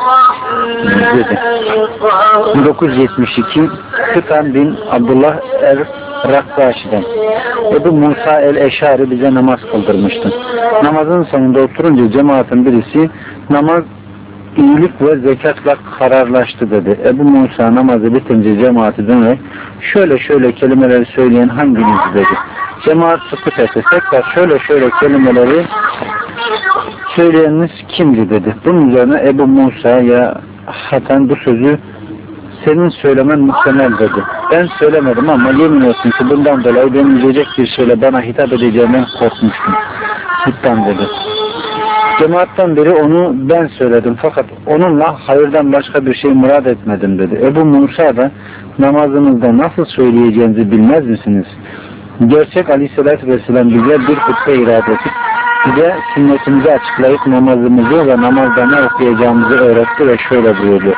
dedi. dokuz yüz yetmiş iki Kıtan bin Abdullah Er-Rakkaşi'den Ebu Musa el-Eşari bize namaz kıldırmıştı. Namazın sonunda oturunca cemaatin birisi namaz iyilik ve zekatla kararlaştı dedi. Ebu Musa namazı bitince cemaati dönerek şöyle şöyle kelimeleri söyleyen hanginiz dedi. Cemaat sükut etti. Tekrar şöyle şöyle kelimeleri söyleyeniniz kimdi dedi. Bunun üzerine Ebu Musa ya Hasan bu sözü senin söylemen muhtemel dedi. Ben söylemedim ama yemin olsun ki bundan dolayı benim diyecek bir şeyle bana hitap edeceğinden korkmuştum. Hittan dedi. Cemaattan biri onu ben söyledim fakat onunla hayırdan başka bir şey murad etmedim dedi. Ebu Musa da namazınızda nasıl söyleyeceğinizi bilmez misiniz? Gerçek Aleyhisselatü Vesselam bize bir hutbe irade edip bize sünnetimizi açıklayıp namazımızı ve namazda ne okuyacağımızı öğretti ve şöyle buyurdu.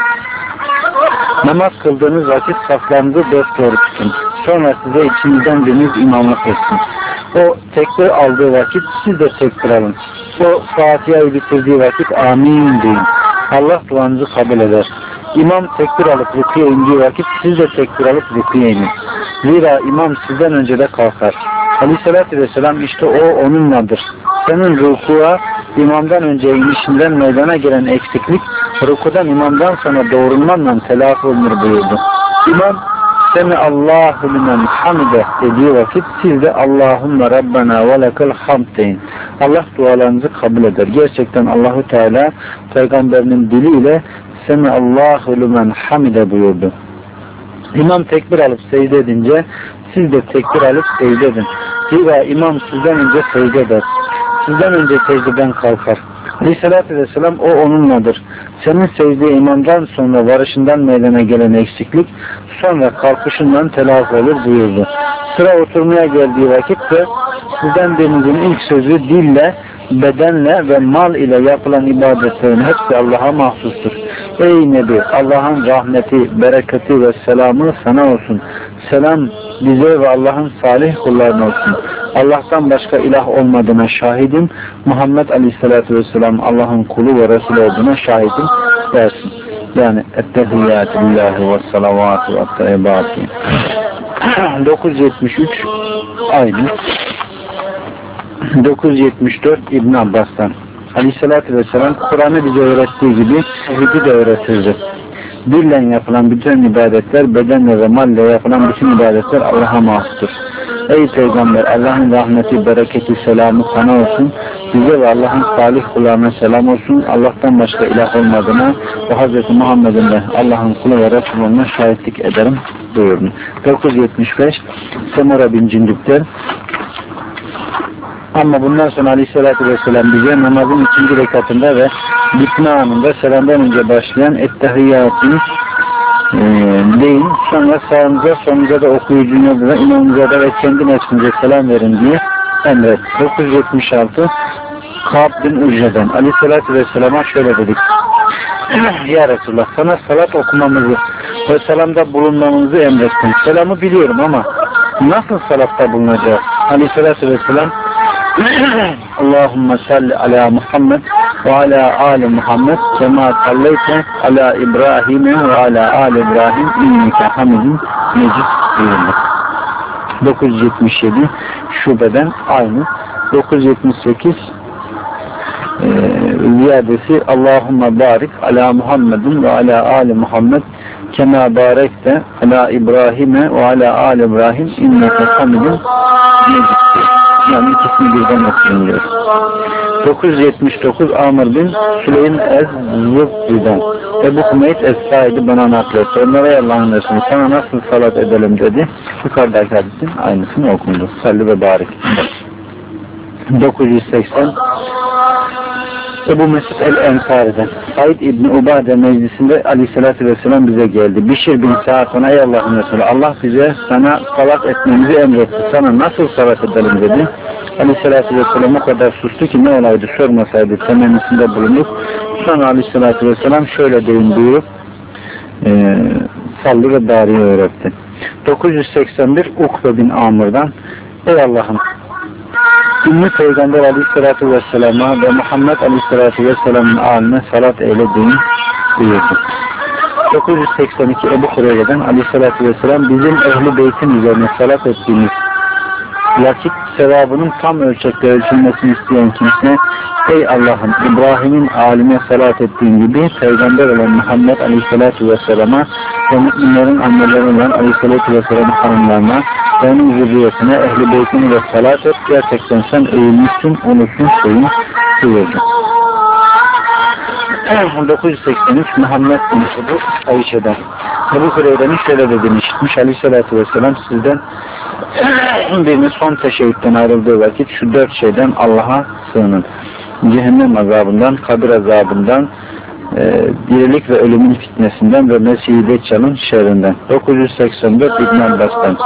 Namaz kıldığınız vakit saflarınızı dört doğru tutun. Sonra size içinizden biriniz imamlık etsin. O tekbir aldığı vakit siz de tekbir alın. O Fatiha'yı bitirdiği vakit amin deyin. Allah duanızı kabul eder. İmam tekbir alıp rüküye indiği vakit siz de tekbir alıp rüküye inin. Zira imam sizden önce de kalkar. Aleyhissalatü Vesselam işte o onunladır. Senin rükûa imamdan önce inişinden meydana gelen eksiklik rükudan imamdan sonra doğrulmanla telafi olunur buyurdu. İmam Semi Allahu limen hamide dediği vakit siz de Allahümme Rabbena ve lekel hamd deyin. Allah dualarınızı kabul eder. Gerçekten Allahu Teala peygamberinin diliyle Semi Allahu limen hamide buyurdu. İmam tekbir alıp secde edince siz de tekbir alıp secde edin. Zira imam sizden önce secde eder. Sizden önce secdeden kalkar. Aleyhissalatü Vesselam o onunladır. Senin secde imamdan sonra varışından meydana gelen eksiklik sonra kalkışından telafi olur buyurdu. Sıra oturmaya geldiği vakitte sizden birinizin ilk sözü dille, bedenle ve mal ile yapılan ibadetlerin hepsi Allah'a mahsustur. Ey Nebi, Allah'ın rahmeti, bereketi ve selamı sana olsun. Selam bize ve Allah'ın salih kullarına olsun. Allah'tan başka ilah olmadığına şahidim. Muhammed Aleyhisselatü Vesselam Allah'ın kulu ve Resulü olduğuna şahidim dersin. Yani ettehiyyatü lillahi ve salavatü ve teybatü. dokuz yüz yetmiş üç aynı. dokuz yüz yetmiş dört İbn Abbas'tan. Aleyhisselatü Vesselam Kur'an'ı bize öğrettiği gibi tevhidi de öğretirdi. Dille yapılan bütün ibadetler, bedenle ve malle yapılan bütün ibadetler Allah'a mahsustur. Ey Peygamber, Allah'ın rahmeti, bereketi, selamı sana olsun. Bize ve Allah'ın salih kullarına selam olsun. Allah'tan başka ilah olmadığına ve Hz. Muhammed'in de Allah'ın kulu ve Resulü'ne şahitlik ederim buyurdu. dokuz yüz yetmiş beş Semura bin Cindük'ten. Ama bundan sonra Aleyhisselatü Vesselam bize namazın ikinci rekatında ve bitme anında selamdan önce başlayan ettehiyyatını e, deyin. Sonra sağınıza sonunuza da okuyucunuza da imamınıza da ve kendi nefsinize selam verin diye emret. dokuz yüz yetmiş altı Kâb bin Ücre'den Aleyhisselatü Vesselam'a şöyle dedik. Ya Resulullah, sana salat okumamızı ve selamda bulunmamızı emrettin. Selamı biliyorum ama nasıl salatta bulunacağız? Aleyhissalatü vesselam Allahümme salli ala Muhammed ve ala ali Muhammed kema salleyte ala İbrahim ve ala ali İbrahim inneke hamidun mecid buyurdu. dokuz yüz yetmiş yedi şubeden aynı. dokuz yüz yetmiş sekiz e, ziyadesi Allahümme barik ala Muhammedin ve ala ali Muhammed kema barekte ala İbrahim'e ve ala ali İbrahim inneke hamidun mecid. Yani ikisini birden okuyuluyor. dokuz yüz yetmiş dokuz Amr bin Süleym Ez-Zübdi'den Ebu Hümeyt Es-Said'i bana nakletti. Onlara ey Allah'ın Resulü sana nasıl salat edelim dedi. Yukarıdaki hadisin aynısını okundu. Salli ve barik. dokuz yüz seksen Ebu Mesud el-Ensari'den Said İbni Ubade meclisinde Aleyhisselatü Vesselam bize geldi. Bişir bin Sa'd ona ey Allah'ın Resulü Allah bize sana salat etmemizi emretti. Sana nasıl salat edelim dedi. Aleyhisselatü Vesselam o kadar sustu ki ne olaydı sormasaydı temennisinde bulunup sonra Aleyhisselatü Vesselam şöyle deyin buyurup e, sallı ve bari'yi öğretti. dokuz yüz seksen bir Ukbe bin Amr'dan ey Allah'ım Ümmü Peygamber Aleyhisselatü Vesselam'a ve Muhammed Aleyhisselatü Vesselam'ın âline salat eylediğini buyurdu. dokuz yüz seksen iki Ebu Hureyre'den Aleyhisselatü Vesselam bizim Ehl-i Beyt'in üzerine salat ettiğimiz vakit sevabının tam ölçekte ölçülmesini isteyen kimse ey Allah'ım İbrahim'in âline salat ettiğin gibi Peygamber olan Muhammed Aleyhisselatü Vesselam'a ve müminlerin anneleri olan Aleyhisselatü Vesselam'ın hanımlarına ve onun zürriyetine Ehl-i Beyt'ini de salat et. Gerçekten sen eğilmişsin, unutmuş şeyin buyurdu. dokuz yüz seksen üç Muhammed bin Ebu Ayşe'den Ebu Hureyre'nin şöyle dediğini işitmiş Aleyhisselatü Vesselam sizden birinin son teşebbütten ayrıldığı vakit şu dört şeyden Allah'a sığının. Cehennem azabından, kabir azabından, e, dirilik ve ölümün fitnesinden ve Mesih-i Deccal'ın şerrinden. dokuz yüz seksen dört İbn Abbas'tan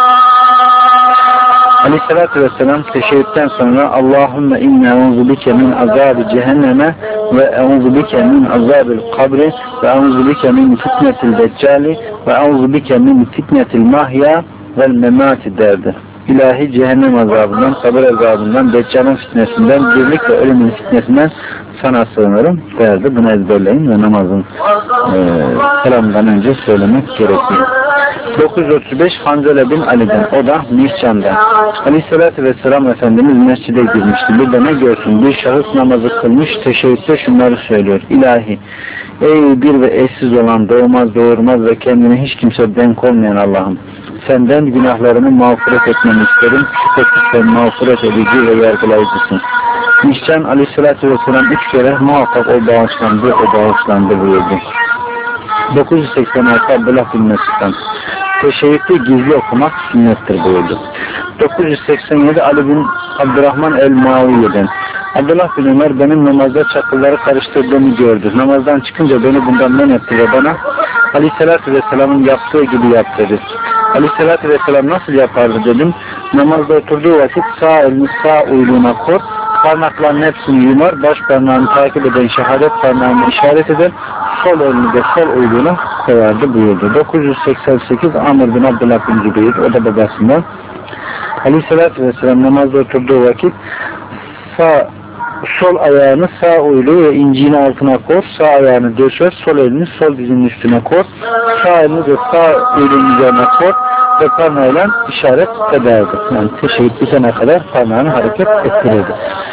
Aleyhisselatü Vesselam teşebbütten sonra Allahümme inne euzu bike min azabı cehenneme ve euzu bike min azabil kabri ve euzu bike min fitnetil deccali ve euzu bike min fitnetil mahya vel memati derdi. İlahi cehennem azabından, kabir azabından, deccalın fitnesinden, dirlik ve ölümün fitnesinden sana sığınırım derdi. Bunu ezberleyin ve namazın e, selamdan önce söylemek gerekiyor. dokuz yüz otuz beş Hanzele bin Ali'den, o da Mihcan'dan. Aleyhisselatü Vesselam Efendimiz mescide girmişti. Bir de ne görsün? Bir şahıs namazı kılmış, teşebbütte şunları söylüyor. İlahi, ey bir ve eşsiz olan, doğmaz doğurmaz ve kendine hiç kimse denk olmayan Allah'ım. Senden günahlarımı mağfiret etmeni isterim. Şüphesiz sen mağfiret edici ve yargılayıcısın. Mihcan Aleyhisselatü Vesselam üç kere muhakkak o bağışlandı, o bağışlandı buyurdu. dokuz yüz seksen altı Abdullah bin Mesud'dan teşebbütte gizli okumak sünnettir buyurdu. dokuz yüz seksen yedi Ali bin Abdurrahman el-Muaviye'den Abdullah bin Ömer benim namazda çakılları karıştırdığımı gördü. Namazdan çıkınca beni bundan men etti ve bana Aleyhisselatü Vesselam'ın yaptığı gibi yap dedi. Aleyhisselatü Vesselam nasıl yapardı dedim. Namazda oturduğu vakit sağ elini sağ uyluğuna kor, parmaklarının hepsini yumar, baş parmağını takip eden şehadet parmağını işaret eder, sol elini de sol uyluğuna koyardı buyurdu. dokuz yüz seksen sekiz Amr bin Abdullah bin Zübeyir, o da babasından. Aleyhisselatü Vesselam namazda oturduğu vakit sağ sol ayağını sağ uyluğu ve inciğin altına kor, sağ ayağını döşer, sol elini sol dizinin üstüne kor, sağ elini de sağ uyluğun üzerine kor ve parmağıyla işaret ederdi. Yani teşebbüt bitene kadar parmağını hareket ettirirdi.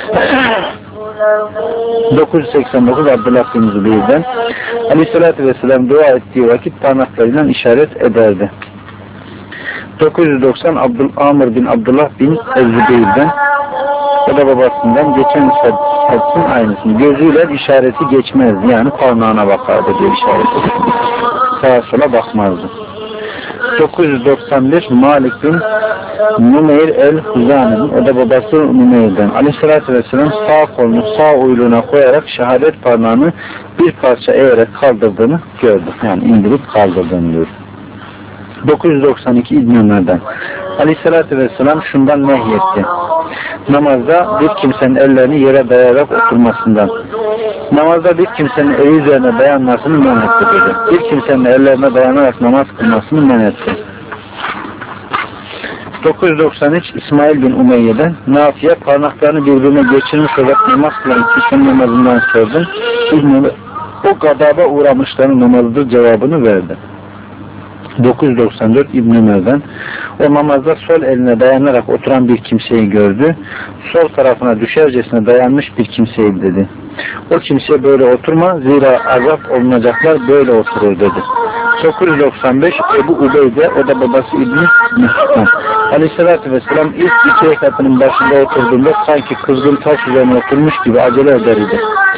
dokuz yüz seksen dokuz Abdullah bin Zübeyir'den Aleyhisselatü Vesselam dua ettiği vakit parmaklarıyla işaret ederdi. dokuz yüz doksan Abdül Amr bin Abdullah bin Zübeyir'den, o da babasından geçen hadisin aynısını. Gözüyle işareti geçmez. Yani parmağına bakardı diye işaret ediyor. Sağa sola bakmazdı. dokuz yüz doksan bir Malik bin Numeyr el-Huzani'nin, o da babası Numeyr'den. Aleyhisselatü Vesselam sağ kolunu sağ uyluğuna koyarak şehadet parmağını bir parça eğerek kaldırdığını gördü. Yani indirip kaldırdığını diyor. dokuz yüz doksan iki İbn Ömer'den Aleyhisselatü Vesselam şundan nehyetti. Namazda bir kimsenin ellerini yere dayayarak oturmasından. Namazda bir kimsenin eli üzerine dayanmasını men etti dedi. Bir kimsenin ellerine dayanarak namaz kılmasını men etti. dokuz yüz doksan üç İsmail bin Umeyye'den Nafi'ye parmaklarını birbirine geçirmiş olarak namaz kılan kişinin namazından sordum. İbn-i o gadaba uğramışların namazıdır cevabını verdi. dokuz yüz doksan dört İbn Ömer'den o namazda sol eline dayanarak oturan bir kimseyi gördü. Sol tarafına düşercesine dayanmış bir kimseyi dedi. O kimse böyle oturma zira azap olunacaklar böyle oturur dedi. dokuz yüz doksan beş Ebu Ubeyde o da babası İbn-i Mesud'dan Aleyhisselatü Vesselam ilk iki rekatının başında oturduğunda sanki kızgın taş üzerine oturmuş gibi acele eder idi.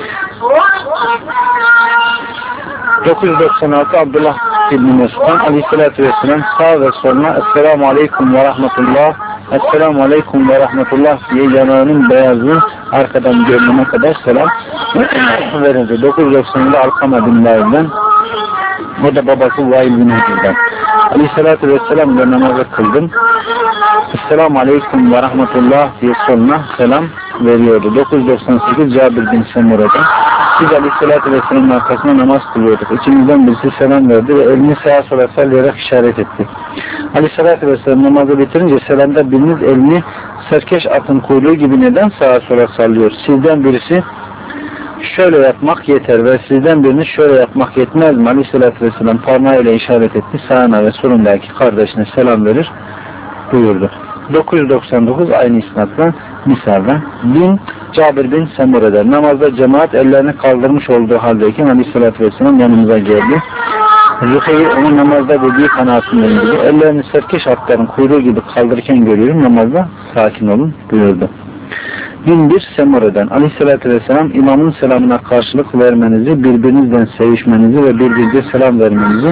dokuz yüz doksan altı Abdullah İbn-i Mesud'dan Aleyhisselatü Vesselam sağ ve soluna Esselamu Aleyküm ve Rahmetullah Esselamu Aleyküm ve Rahmetullah diye yanağının beyazını arkadan gönlüne kadar selam verildi. dokuz yüz doksan yedi Alkama bin Vail'den o da babası Vail bin Hücür'den Aleyhisselatü Vesselam ile namazı kıldım. Esselamu Aleyküm ve Rahmetullah diye soluna selam veriyordu. dokuz yüz doksan sekiz Cabir bin Semura'dan biz Aleyhisselatü Vesselam'ın arkasında namaz kılıyorduk. İçimizden birisi selam verdi ve elini sağa sola sallayarak işaret etti. Aleyhisselatü Vesselam namazı bitirince selamda biriniz elini serkeş atın kuyruğu gibi neden sağa sola sallıyor? Sizden birisi şöyle yapmak yeter ve sizden biriniz şöyle yapmak yetmez mi? Aleyhisselatü Vesselam parmağıyla işaret etti. Sağına ve solundaki kardeşine selam verir buyurdu. dokuz yüz doksan dokuz aynı isnatla misalden bin Cabir bin Semura'da namazda cemaat ellerini kaldırmış olduğu haldeyken Aleyhisselatü Vesselam yanımıza geldi. Züheyr onun namazda dediği kanaatindeyim dedi. Ellerini serkeş atların kuyruğu gibi kaldırırken görüyorum namazda sakin olun buyurdu. bin bir Semura'dan Aleyhisselatü Vesselam imamın selamına karşılık vermenizi, birbirinizden sevişmenizi ve birbirinize selam vermenizi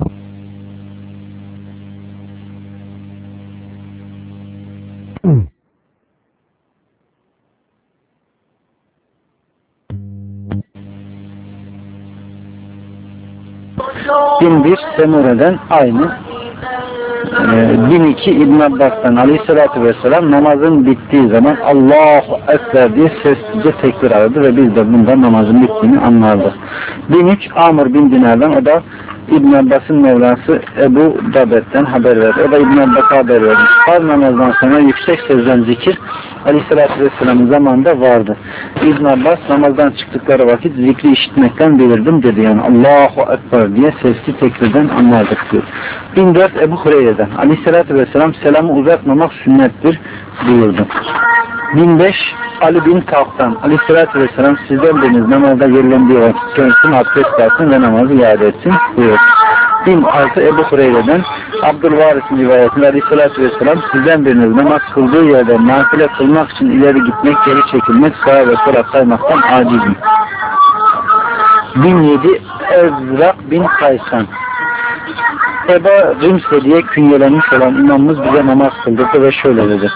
bin bir Semura'dan aynı ee, bin iki İbn Abbas'tan Aleyhisselatü Vesselam namazın bittiği zaman Allahu Ekber diye sessizce tekbir aradı ve biz de bundan namazın bittiğini anlardık. bin üç Amr bin Dinar'dan o da İbn Abbas'ın Mevlası Ebu Dabet'ten haber verdi. O da İbn Abbas'a haber verdi. Farz namazdan sonra yüksek sözden zikir Aleyhisselatü Vesselam'ın zamanında vardı. İbn Abbas namazdan çıktıkları vakit zikri işitmekten bilirdim dedi. Yani Allahu Ekber diye sesli tekbirden anlardık diyor. bin dört Ebu Hureyre'den Aleyhisselatü Vesselam selamı uzatmamak sünnettir buyurdu. bin beş Ali bin Kavk'tan Aleyhisselatü Vesselam sizden biriniz namazda yerilendiği vakit dönsün, abdest alsın ve namazı iade etsin buyurdu. bin altı Ebu Hureyre'den Abdülvaris'in rivayetinde Aleyhisselatü Vesselam sizden biriniz namaz kıldığı yerden nafile kılmak için ileri gitmek, geri çekilmek, sağa ve sola saymaktan acizim. bin yedi Ezrak bin Kaysan Eba Rimse diye künyelenmiş olan imamımız bize namaz kıldırdı ve şöyle dedi.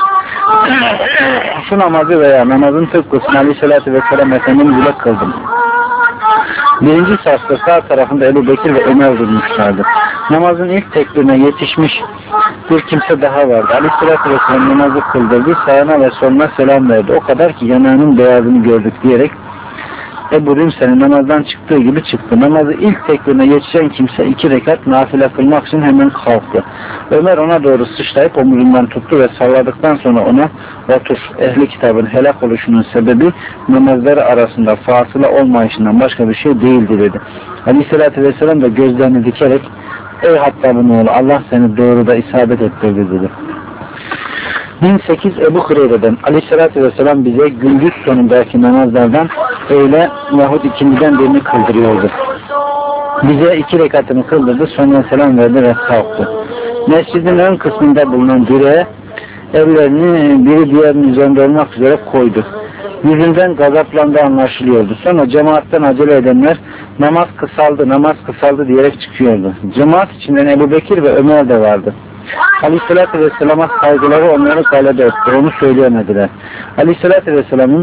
Şu namazı veya namazın tıpkısını Aleyhisselatü Vesselam Efendimiz ile kıldım. Birinci safta sağ tarafında Ebu Bekir ve Ömer durmuşlardı. Namazın ilk tekbirine yetişmiş bir kimse daha vardı. Aleyhisselatü Vesselam namazı kıldırdı, sağına ve soluna selam verdi. O kadar ki yanağının beyazını gördük diyerek Ebu Rimse'nin namazdan çıktığı gibi çıktı. Namazı ilk tekbirine yetişen kimse iki rekat nafile kılmak için hemen kalktı. Ömer ona doğru sıçrayıp omuzundan tuttu ve salladıktan sonra ona otur. Ehli kitabın helak oluşunun sebebi namazları arasında fasıla olmayışından başka bir şey değildi dedi. Aleyhisselatü Vesselam da gözlerini dikerek ey Hattab'ın oğlu Allah seni doğruda isabet ettirdi dedi. bin sekiz Ebu Hureyre'den Aleyhisselatü Vesselam bize gündüz sonundaki namazlardan öğle yahut ikindiden birini kıldırıyordu. Bize iki rekatını kıldırdı, sonra selam verdi ve kalktı. Mescidin ön kısmında bulunan direğe ellerini biri diğerinin üzerinde olmak üzere koydu. Yüzünden gazaplandığı anlaşılıyordu. Sonra cemaatten acele edenler namaz kısaldı, namaz kısaldı diyerek çıkıyordu. Cemaat içinden Ebu Bekir ve Ömer de vardı. Aleyhisselatü Vesselam'a saygıları onları galebe etti. Onu söyleyemediler. Aleyhisselatü Vesselam'ın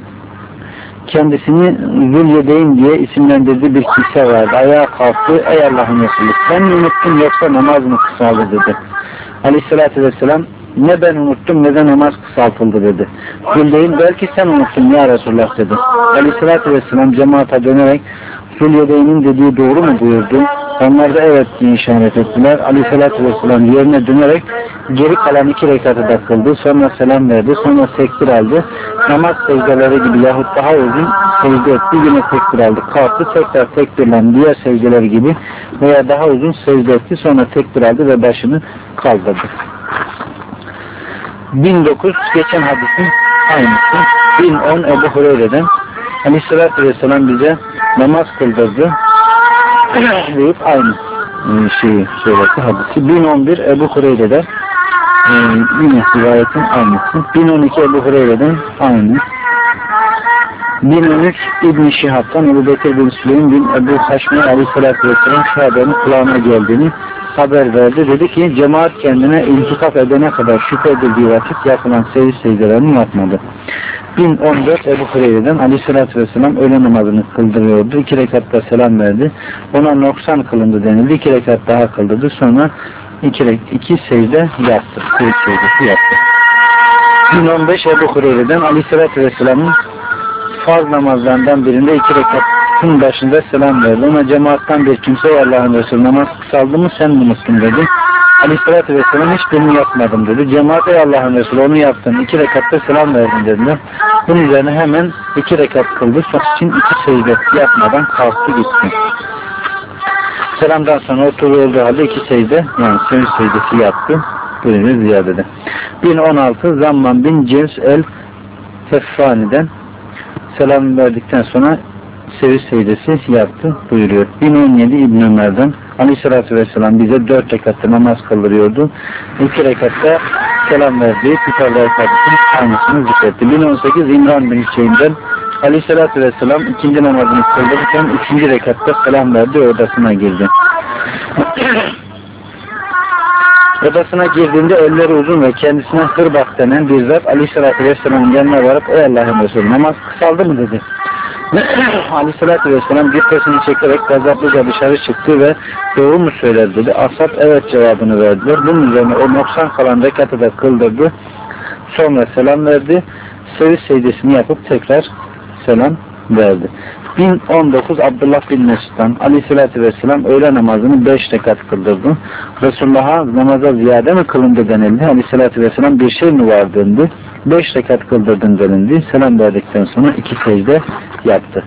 kendisini Zülyedeyn diye isimlendirdiği bir kimse vardı. Ayağa kalktı. Ey Allah'ın Resulü ben mi unuttum yoksa namaz mı kısaldı dedi. Aleyhisselatü Vesselam ne ben unuttum ne de namaz kısaltıldı dedi. Zülyedeyn belki sen unuttun ya Resulullah dedi. Aleyhissalatü vesselam cemaate dönerek Zülyedeyn'in dediği doğru mu buyurdu? Onlar da evet diye işaret ettiler. Aleyhissalatü vesselam yerine dönerek geri kalan iki rekatı da kıldı. Sonra selam verdi. Sonra tekbir aldı. Namaz secdeleri gibi yahut daha uzun secde etti. Yine tekbir aldı. Kalktı. Tekrar tekbirlen diğer secdeler gibi veya daha uzun secde etti. Sonra tekbir aldı ve başını kaldırdı. bin dokuz geçen hadisin aynısı. bin on Ebu Hureyre'den Aleyhissalatü vesselam bize namaz kıldırdı deyip aynı şeyi söyledi hadisi. bin on bir Ebu Hureyre'den e, yine rivayetin aynısı. bin on iki Ebu Hureyre'den aynı. bin on üç İbn-i Şihab'tan Ebu Bekir bin Süleym bin Ebu Haşmi Aleyhisselatü Vesselam şu haberin kulağına geldiğini haber verdi. Dedi ki cemaat kendine intikaf edene kadar şüphe edildiği vakit yapılan secde secdelerini yapmadı. bin on dört Ebu Hureyre'den Aleyhisselatü Vesselam öğle namazını kıldırıyordu. İki rekatta selam verdi. Ona noksan kılındı denildi. İki rekat daha kıldırdı. Sonra iki, iki secde yaptı. Secde secdesi yaptı. bin on beş Ebu Hureyre'den Aleyhisselatü Vesselam'ın farz namazlarından birinde iki rekatın başında selam verdi. Ona cemaattan bir kimse Allah'ın Resulü namaz kısaldı mı sen mi unuttun dedi. Aleyhissalatü vesselam hiçbirini yapmadım dedi. Cemaat ey Allah'ın Resulü onu yaptın. İki rekatta selam verdin dediler. Bunun üzerine hemen iki rekat kıldı. Sonra için iki secde yapmadan kalktı gitti. Selamdan sonra oturduğu halde iki secde yani sevinç secdesi yaptı. Böyle ziyadede. bin on altı Zamman bin Cevs el Teffani'den selam verdikten sonra sevinç secdesi yaptı buyuruyor. bin on yedi İbn Ömer'den Aleyhisselatü Vesselam bize dört rekatta namaz kıldırıyordu. İki rekatta selam verdi. Yukarıda hadisin aynısını zikretti. bin on sekiz İmran bin Hüseyin'den Aleyhisselatü Vesselam ikinci namazını kıldırırken üçüncü rekatta selam verdi. Odasına girdi. Odasına girdiğinde elleri uzun ve kendisine hırbak denen bir zat Aleyhisselatü Vesselam'ın yanına varıp ey Allah'ın Resulü namaz kısaldı mı dedi. Aleyhissalatü vesselam dikkatini çekerek gazaplıca dışarı çıktı ve doğru mu söyler dedi. Ashab evet cevabını verdiler. Bunun üzerine o noksan kalan rekatı da kıldırdı. Sonra selam verdi. Sevinç secdesini yapıp tekrar selam verdi. bin on dokuz Abdullah bin Mesud'dan Aleyhissalatü vesselam öğle namazını beş rekat kıldırdı. Resulullah'a namaza ziyade mi kılındı denildi. Aleyhissalatü vesselam bir şey mi var dendi. beş rekat kıldırdın denildi. Selam verdikten sonra iki secde yaptı.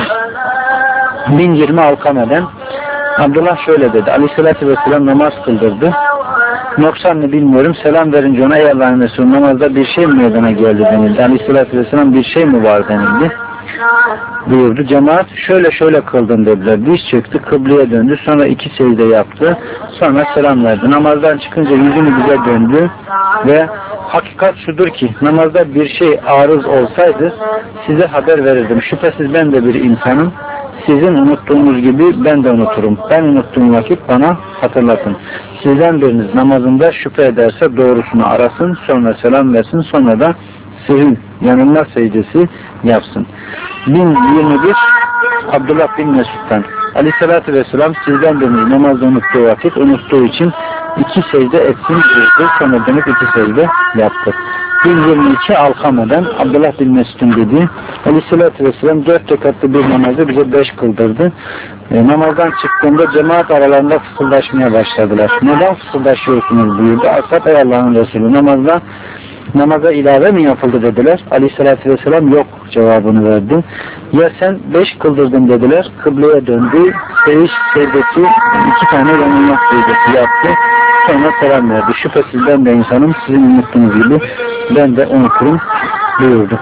bin yirmi Alkame'den Abdullah şöyle dedi. Aleyhissalatü vesselam namaz kıldırdı. Noksanını bilmiyorum. Selam verince ona ey Allah'ın Resulü namazda bir şey mi meydana geldi denildi. Aleyhissalatü vesselam bir şey mi var denildi. Buyurdu. Cemaat şöyle şöyle kıldın dediler. Diz çöktü, kıbleye döndü. Sonra iki secde yaptı. Sonra selam verdi. Namazdan çıkınca yüzünü bize döndü ve hakikat şudur ki namazda bir şey arız olsaydı size haber verirdim. Şüphesiz ben de bir insanım. Sizin unuttuğunuz gibi ben de unuturum. Ben unuttuğum vakit bana hatırlatın. Sizden biriniz namazında şüphe ederse doğrusunu arasın. Sonra selam versin. Sonra da sihir yanılma secdesi yapsın. bin yirmi bir Abdullah bin Mesud'dan Aleyhissalatü vesselam sizden biriniz namazda unuttuğu vakit unuttuğu için iki secde etsin buyurdu. Sonra dönüp iki secde yaptı. bin yirmi iki Alkame'den Abdullah bin Mesud'un dediği Aleyhissalatü vesselam dört rekatlı bir namazı bize beş kıldırdı. E, namazdan çıktığında cemaat aralarında fısıldaşmaya başladılar. Neden fısıldaşıyorsunuz buyurdu. Ashab ey Allah'ın Resulü namazda namaza ilave mi yapıldı dediler. Aleyhissalatü vesselam yok cevabını verdi. Ya sen beş kıldırdın dediler. Kıbleye döndü. Seviş secdesi iki tane yanılmak secdesi yaptı. Sonra selam verdi. Şüphesiz ben de insanım. Sizin unuttuğunuz gibi ben de unuturum buyurdu.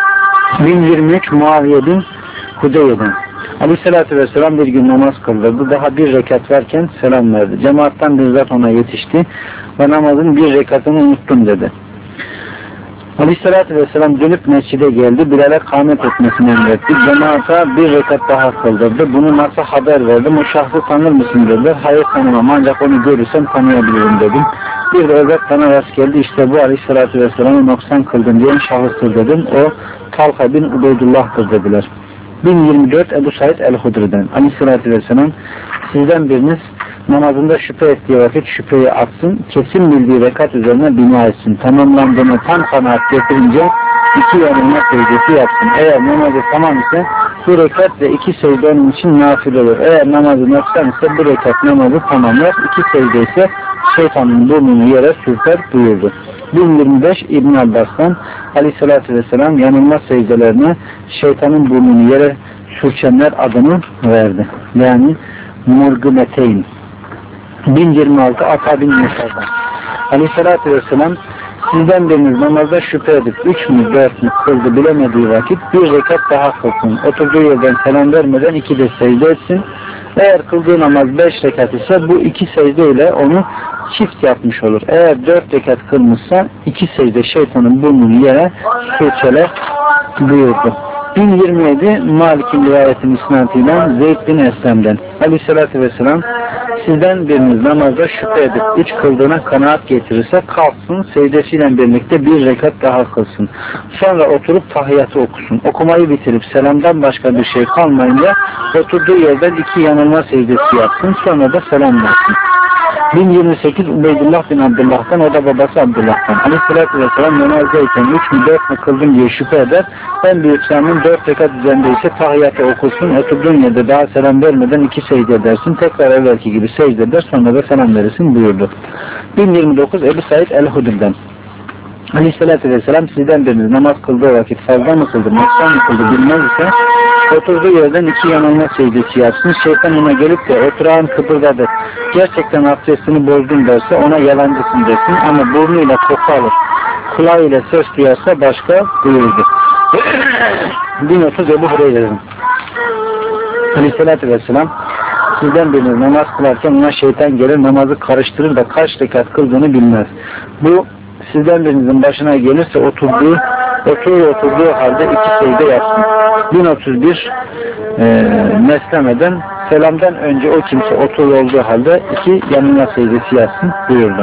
bin yirmi üç Muaviye bin Hudeyye'den Aleyhissalatü vesselam bir gün namaz kıldırdı. Daha bir rekat varken selam verdi. Cemaattan bir zat ona yetişti ve namazın bir rekatını unuttum dedi. Aleyhissalatü vesselam dönüp mescide geldi. Bilal'e kâmet etmesini emretti. Cemaata bir rekat daha kıldırdı. Bunu nasıl haber verdim? O şahsı tanır mısın dediler. Hayır tanımam ancak onu görürsem tanıyabilirim dedim. Bir de özet bana rast geldi. İşte bu Aleyhissalatü vesselam'ı noksan kıldın diyen şahıstır dedim. O Talha bin Ubeydullah'tır dediler. bin yirmi dört Ebu Said el-Hudri'den Aleyhissalatü vesselam sizden biriniz namazında şüphe ettiği vakit şüpheyi atsın, kesin bildiği rekat üzerine bina etsin. Tamamlandığını tam kanaat getirince iki yanılma secdesi yapsın. Eğer namazı tamam ise bu rekat ve iki secde onun için nafil olur. Eğer namazı noksan ise bu rekat namazı tamamlar. İki secde ise şeytanın burnunu yere sürter buyurdu. bin yirmi beş İbn Abbas'tan Aleyhisselatü Vesselam yanılma secdelerine şeytanın burnunu yere sürçenler adını verdi. Yani murgümeteyn. bin yirmi altı Ata bin Musa'dan Aleyhisselatü Vesselam sizden biriniz namazda şüphe edip üç mü dört mü kıldı bilemediği vakit bir rekat daha kılsın. Oturduğu yerden selam vermeden iki de secde etsin. Eğer kıldığı namaz beş rekat ise bu iki secde ile onu çift yapmış olur. Eğer dört rekat kılmışsa iki secde şeytanın burnunu yere sürçeler buyurdu. bin yirmi yedi Malik'in rivayetin isnatıyla Zeyd bin Eslem'den Aleyhisselatü Vesselam sizden biriniz namazda şüphe edip üç kıldığına kanaat getirirse kalksın, secdesiyle birlikte bir rekat daha kılsın. Sonra oturup tahiyyatı okusun. Okumayı bitirip selamdan başka bir şey kalmayınca oturduğu yerden iki yanılma secdesi yapsın. Sonra da selam versin. bin yirmi sekiz Ubeydullah bin Abdullah'tan, o da babası Abdullah'tan. Aleyhisselatü Vesselam namazdayken üç mü dört mü kıldım diye şüphe eder. En büyük selamın dört rekat üzerindeyse tahiyyatı okursun. Oturduğun yerde daha selam vermeden iki secde edersin. Tekrar evvelki gibi secde eder. Sonra da selam verirsin buyurdu. bin yirmi dokuz Ebu Said el-Hudri'den Aleyhisselatü Vesselam sizden biriniz namaz kıldığı vakit fazla mı kıldı, noksan mı kıldı bilmez ise oturduğu yerden iki yanılma secdesi yapsın. Şeytan ona gelip de oturağın kıpırdadı, gerçekten abdestini bozdun derse ona yalancısın desin, ama burnuyla koku alır, kulağıyla ses duyarsa başka buyurdu. bin otuz Ebu Hureyre'den Aleyhisselatü Vesselam sizden biriniz namaz kılarken ona şeytan gelir, namazı karıştırır da kaç rekat kıldığını bilmez. Bu sizden birinizin başına gelirse oturduğu oturur oturduğu halde iki secde yapsın. bin otuz bir e, meslemeden selamdan önce o kimse oturur olduğu halde iki yanılma secdesi yapsın buyurdu.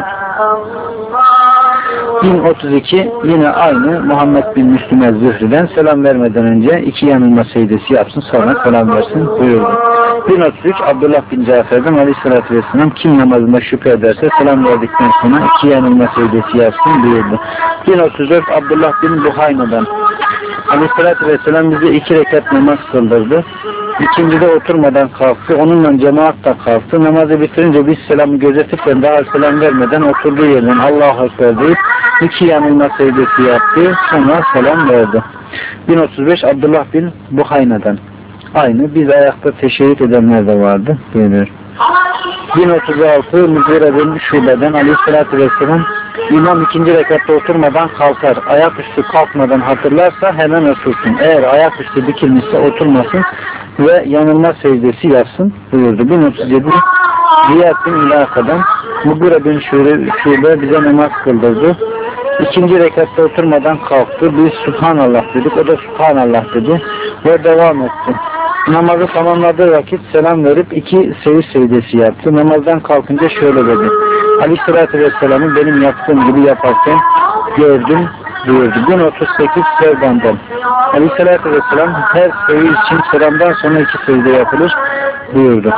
bin otuz iki yine aynı Muhammed bin Müslüm el-Zühri'den selam vermeden önce iki yanılma secdesi yapsın, sonra selam versin buyurdu. bin otuz üç Abdullah bin Cafer'den Aleyhisselatü Vesselam kim namazında şüphe ederse selam verdikten sonra iki yanılma secdesi yapsın buyurdu. bin otuz dört Abdullah bin Buhayna'dan Aleyhisselatü Vesselam bize iki rekat namaz kıldırdı. İkincide oturmadan kalktı. Onunla cemaat da kalktı. Namazı bitirince biz selamı gözetip ve daha selam vermeden oturduğu yerden Allahu Ekber deyip iki yanılma secdesi yaptı. Sonra selam verdi. bin otuz beş Abdullah bin Buhayna'dan aynı. Biz ayakta teşehhüd edenler de vardı. Diyor. bin otuz altı Müzire bin Şube'den Aleyhisselatü Vesselam İmam ikinci rekatta oturmadan kalkar. Ayaküstü kalkmadan hatırlarsa hemen otursun. Eğer ayaküstü dikilmişse oturmasın ve yanılma secdesi yapsın buyurdu. bin otuz yedi Ziyad bin İlaka'dan Müzire bin Şube bize namaz kıldırdı. İkinci rekatta oturmadan kalktı. Biz Subhanallah dedik. O da Subhanallah dedi ve devam etti. Namazı tamamladığı vakit selam verip iki seviş secdesi yaptı. Namazdan kalkınca şöyle dedi. Aleyhisselatü Vesselam'ı benim yaptığım gibi yaparken gördüm buyurdu. bin otuz sekiz Sevban'dan Aleyhisselatü Vesselam her seviş için selamdan sonra iki secde yapılır buyurdu.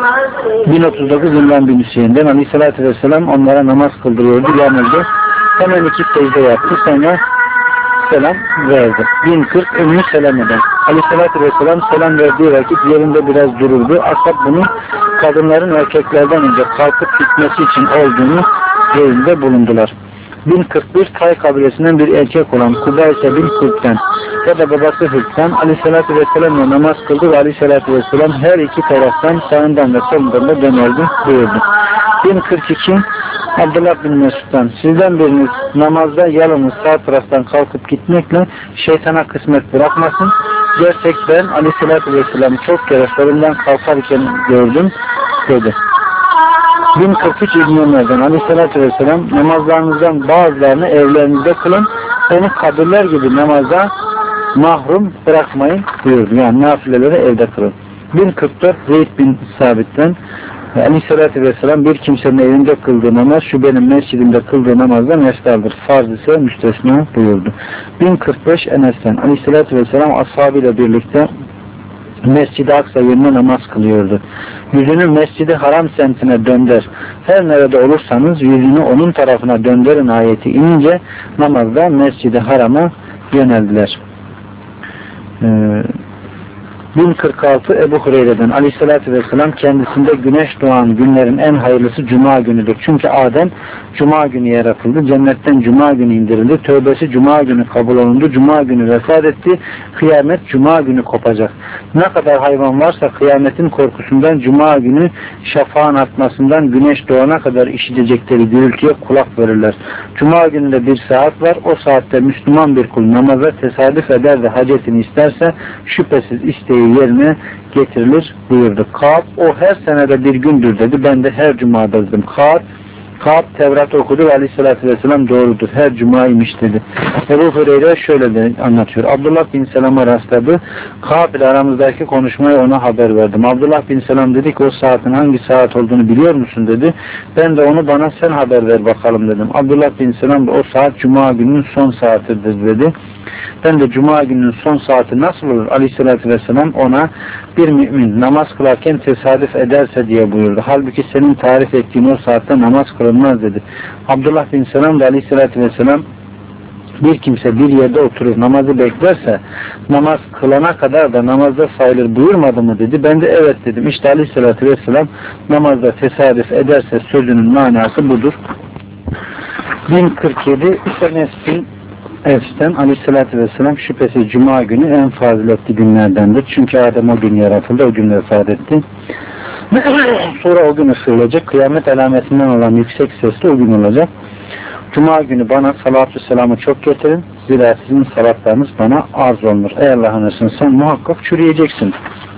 bin otuz dokuz İmran bin Hüseyin'den Aleyhisselatü Vesselam onlara namaz kıldırıyordu. Yanıldı. Hemen iki secde yaptı. Sonra selam verdi. bin kırk Ümmü Seleme'den Aleyhisselatü Vesselam selam verdiği vakit yerinde biraz dururdu. Ashab bunun kadınların erkeklerden önce kalkıp gitmesi için olduğunu yerinde bulundular. bin kırk bir Tay kabilesinden bir erkek olan Kubayse bin Hürk'ten ya da babası Hürk'ten Aleyhisselatü Vesselam'la namaz kıldı ve Aleyhisselatü Vesselam her iki taraftan sağından ve solundan da dönerdi buyurdu. bin kırk iki Abdullah bin Mesud'dan sizden biriniz namazda yalnız sağ taraftan kalkıp gitmekle şeytana kısmet bırakmasın. Gerçek ben Aleyhisselatü Vesselam'ı çok kere solundan kalkarken gördüm dedi. bin kırk üç İbn Ömer'den Aleyhisselatü Vesselam namazlarınızdan bazılarını evlerinizde kılın, onu kabirler gibi namaza mahrum bırakmayın buyurdu. Yani nafileleri evde kılın. bin kırk dört Zeyd bin Sabit'ten Aleyhisselatü Vesselam bir kimsenin evinde kıldığı namaz şu benim mescidimde kıldığı namazdan eftaldir. Farz ise müstesna buyurdu. bin kırk beş Enes'ten Aleyhisselatü Vesselam ashabıyla birlikte Mescid-i Aksa yönüne namaz kılıyordu. Yüzünü Mescid-i Haram semtine dönder. Her nerede olursanız yüzünü onun tarafına döndürün ayeti inince namazda Mescid-i Haram'a yöneldiler. Ee, bin kırk altı Ebu Hureyre'den Aleyhisselatü Vesselam kendisinde güneş doğan günlerin en hayırlısı Cuma günüdür. Çünkü Adem Cuma günü yaratıldı. Cennetten Cuma günü indirildi. Tövbesi Cuma günü kabul olundu. Cuma günü vefat etti. Kıyamet Cuma günü kopacak. Ne kadar hayvan varsa kıyametin korkusundan Cuma günü şafağın atmasından güneş doğana kadar işitecekleri gürültüye kulak verirler. Cuma gününde bir saat var. O saatte Müslüman bir kul namaza tesadüf eder de hacetini isterse şüphesiz isteği yerine getirilir buyurdu. Kâb o her senede bir gündür dedi. Ben de her cumadaydım. Kâb Kâb Tevrat okudu ve Aleyhisselatü Vesselam doğrudur. Her cumaymış dedi. Ebu Hureyre şöyle de anlatıyor. Abdullah bin Selam'a rastladı. Kâb ile aramızdaki konuşmayı ona haber verdim. Abdullah bin Selam dedi ki o saatin hangi saat olduğunu biliyor musun dedi. Ben de onu bana sen haber ver bakalım dedim. Abdullah bin Selam da o saat Cuma gününün son saatidir dedi. Ben de Cuma gününün son saati nasıl olur? Aleyhissalatü vesselam ona bir mümin namaz kılarken tesadüf ederse diye buyurdu. Halbuki senin tarif ettiğin o saatte namaz kılınmaz dedi. Abdullah bin Selam da Aleyhissalatü vesselam bir kimse bir yerde oturur namazı beklerse namaz kılana kadar da namazda sayılır buyurmadı mı dedi. Ben de evet dedim. İşte Aleyhissalatü vesselam namazda tesadüf ederse sözünün manası budur. bin kırk yedi Enes bin Efs'ten Aleyhisselatü Vesselam şüphesiz Cuma günü en faziletli günlerdendir. Çünkü Adem o gün yaratıldı, o gün vefat etti. Sonra o gün ısırılacak. Kıyamet alametinden olan yüksek sesli o gün olacak. Cuma günü bana salatü selamı çok getirin. Zira sizin salatlarınız bana arz olunur. Ey Allah'ın Resulü sen muhakkak çürüyeceksin.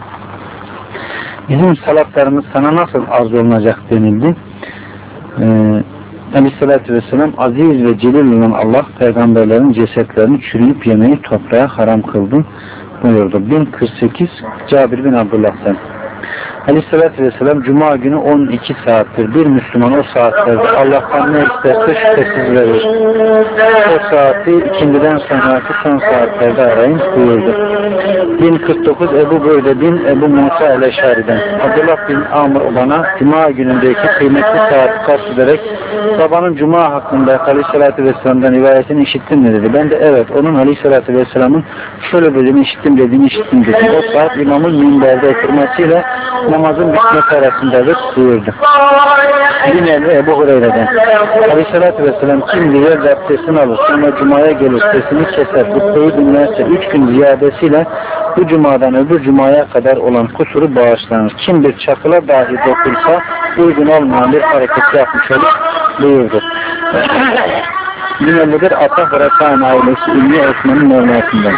Bizim salatlarımız sana nasıl arz olunacak denildi. Ee, Aleyhisselatü Vesselam aziz ve celil olan Allah peygamberlerin cesetlerini çürüyüp yemeyi toprağa haram kıldı buyurdu. bin kırk sekiz Cabir bin Abdullah'tan Aleyhisselatü Vesselam Cuma günü on iki saattir. Bir Müslüman o saatlerde Allah'tan ne isterse şüphesiz verir. O saati ikindiden sonraki son saatlerde arayın buyurdu. bin kırk dokuz Ebu Beyde bin Ebu Musa el-Eşari'den Abdullah bin Amr bana Cuma günündeki kıymetli saati kastederek babanın Cuma hakkında Aleyhisselatü Vesselam'dan rivayetini işittin mi dedi. Ben de evet onun Aleyhisselatü Vesselam'ın şöyle dediğini işittim dediğini işittim dedim. O saat imamın minberde oturmasıyla namazın bitmesi arasındadır buyurdu. Bin elli Ebu Hureyre'den Aleyhisselatü Vesselam kim diye abdestini alır sonra Cuma'ya gelir sesini keser hutbeyi dinlerse üç gün ziyadesiyle bu Cuma'dan öbür Cuma'ya kadar olan kusuru bağışlanır. Kim bir çakıla dahi dokunsa uygun olmayan bir hareket yapmış olur buyurdu. Bin elli bir Atah ve Rakan ailesi İlmi Osman'ın Mevlası'ndan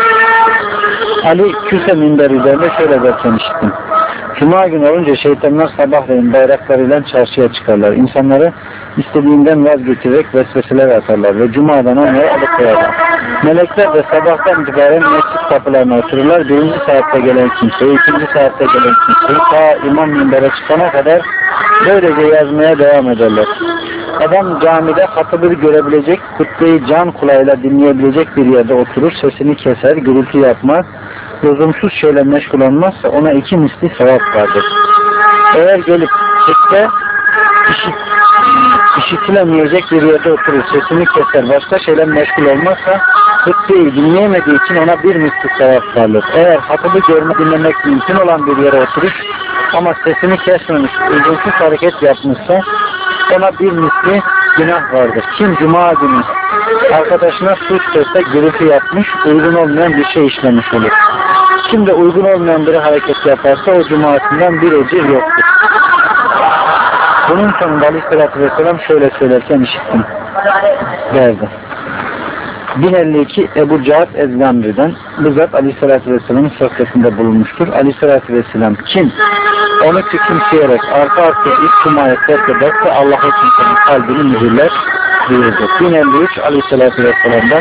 Ali Küfe minber üzerinde şöyle derken işittim. Cuma günü olunca şeytanlar sabahleyin bayraklarıyla çarşıya çıkarlar. İnsanları istediğinden vazgeçerek vesveseler atarlar ve Cuma'dan onları alıkoyarlar. Melekler de sabahtan itibaren mescit kapılarına otururlar. Birinci saatte gelen kimseyi, ikinci saatte gelen kimseyi ta imam minbere çıkana kadar böylece yazmaya devam ederler. Adam camide hatıbı görebilecek, hutbeyi can kulağıyla dinleyebilecek bir yerde oturur, sesini keser, gürültü yapmaz, lüzumsuz şeyle meşgul olmazsa ona iki misli sevap vardır. Eğer gelip hutbe işit, işitilemeyecek bir yerde oturur, sesini keser, başka şeyle meşgul olmazsa hutbeyi dinleyemediği için ona bir misli sevap vardır. Eğer hatıbı görme dinlemek mümkün olan bir yere oturuş ama sesini kesmemiş, lüzumsuz hareket yapmışsa ona bir misli günah vardır. Kim Cuma günü arkadaşına suç sözle gürültü yapmış, uygun olmayan bir şey işlemiş olur. Kim de uygun olmayan bir hareket yaparsa o Cuma'sından bir ecir yoktur. Bunun sonunda Aleyhisselatü Vesselam şöyle söylerken işittim derdi. bin elli iki Ebu Cahat Ezgamri'den bu zat Aleyhisselatü Vesselam'ın sohbetinde bulunmuştur. Aleyhisselatü Vesselam kim onu küçümseyerek arka arkaya ilk Cuma'ya terk ederse Allah o kimsenin kalbini mühürler buyurdu. bin elli üç Aleyhisselatü Vesselam'dan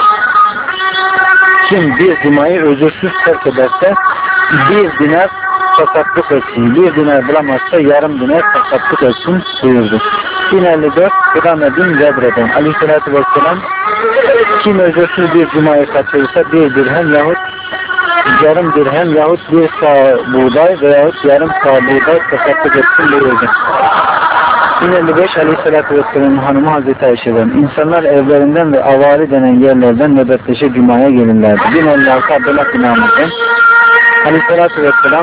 kim bir Cuma'yı özürsüz terk ederse bir dinar tasadduk etsin. Bir dinar bulamazsa yarım dinar tasadduk etsin buyurdu. bin elli dört Gıdame bin Zebre'den Aleyhisselatü Vesselam kim özürsüz bir Cuma'yı kaçırırsa bir dirhem yahut yarım dirhem yahut bir sağ buğday veyahut yarım sağ buğday tasadduk etsin buyurdu. bin elli beş Aleyhisselatü Vesselam'ın hanımı Hazreti Ayşe'den insanlar evlerinden ve avali denen yerlerden nöbetleşe Cuma'ya gelirlerdi. bin elli altı Abdullah bin Amr'den Aleyhisselatü Vesselam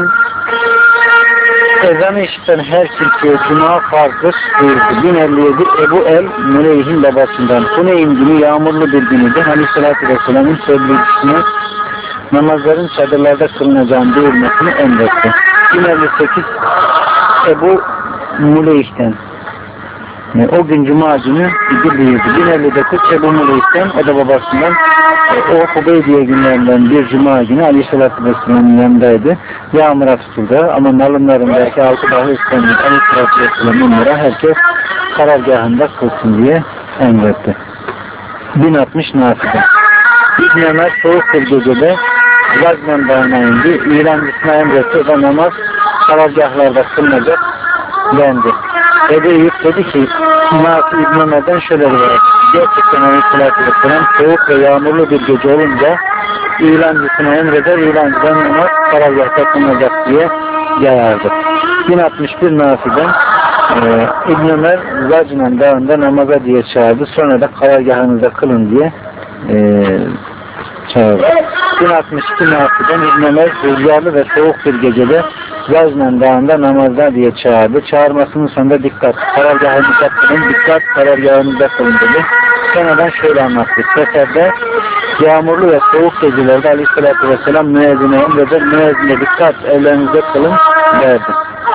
ezanı işiten her kimseye Cuma farzdır buyurdu. bin elli yedi Ebu El Müleyh'in babasından Huneyn günü yağmurlu bir günüdür. Aleyhisselatü Vesselam'ın tebliğcisine namazların çadırlarda kılınacağını duyurmasını emretti. bin elli sekiz Ebu Müleyh'ten o gün Cuma günü idi buyurdu. bin elli dokuz Ebu Müleyh'ten o da babasından o Hubeydiye günlerinden bir Cuma günü Aleyhisselatü Vesselam'ın yanındaydı. Yağmura tutuldu ama nalınlarındaki altı dahi ıslandı. Aleyhisselatü Vesselam onlara herkes karargahında kılsın diye emretti. bin altmış Nafi'de İbn Ömer soğuk bir gecede Gazmen Dağı'na indi. İrancısına emretti. O da namaz karargahlarda kılınacak dendi. Ebu Eyyub dedi ki Nafi İbn Ömer'den şöyle var. Gerçekten Aleyhisselatü Vesselam soğuk ve yağmurlu bir gece olunca İlancısına emreder, İlancıdan namaz karargahta kılınacak diye yayardı. bin altmış bir Nafi'den e, İbn Ömer Zacnen Dağı'nda namaza diye çağırdı. Sonra da karargahınızda kılın diye e, çağırdı. bin altmış iki Nafi'den İbn Ömer rüzgarlı ve soğuk bir gecede Zacnen Dağı'nda namazda diye çağırdı. Çağırmasının sonunda dikkat, karargahınızda kılın, dikkat, karargahınızda kılın dedi. Sonradan şöyle anlattı. Seferde yağmurlu ve soğuk gecelerde Aleyhisselatü Vesselam müezzine emreder, müezzine dikkat, evlerinizde kılın derdi.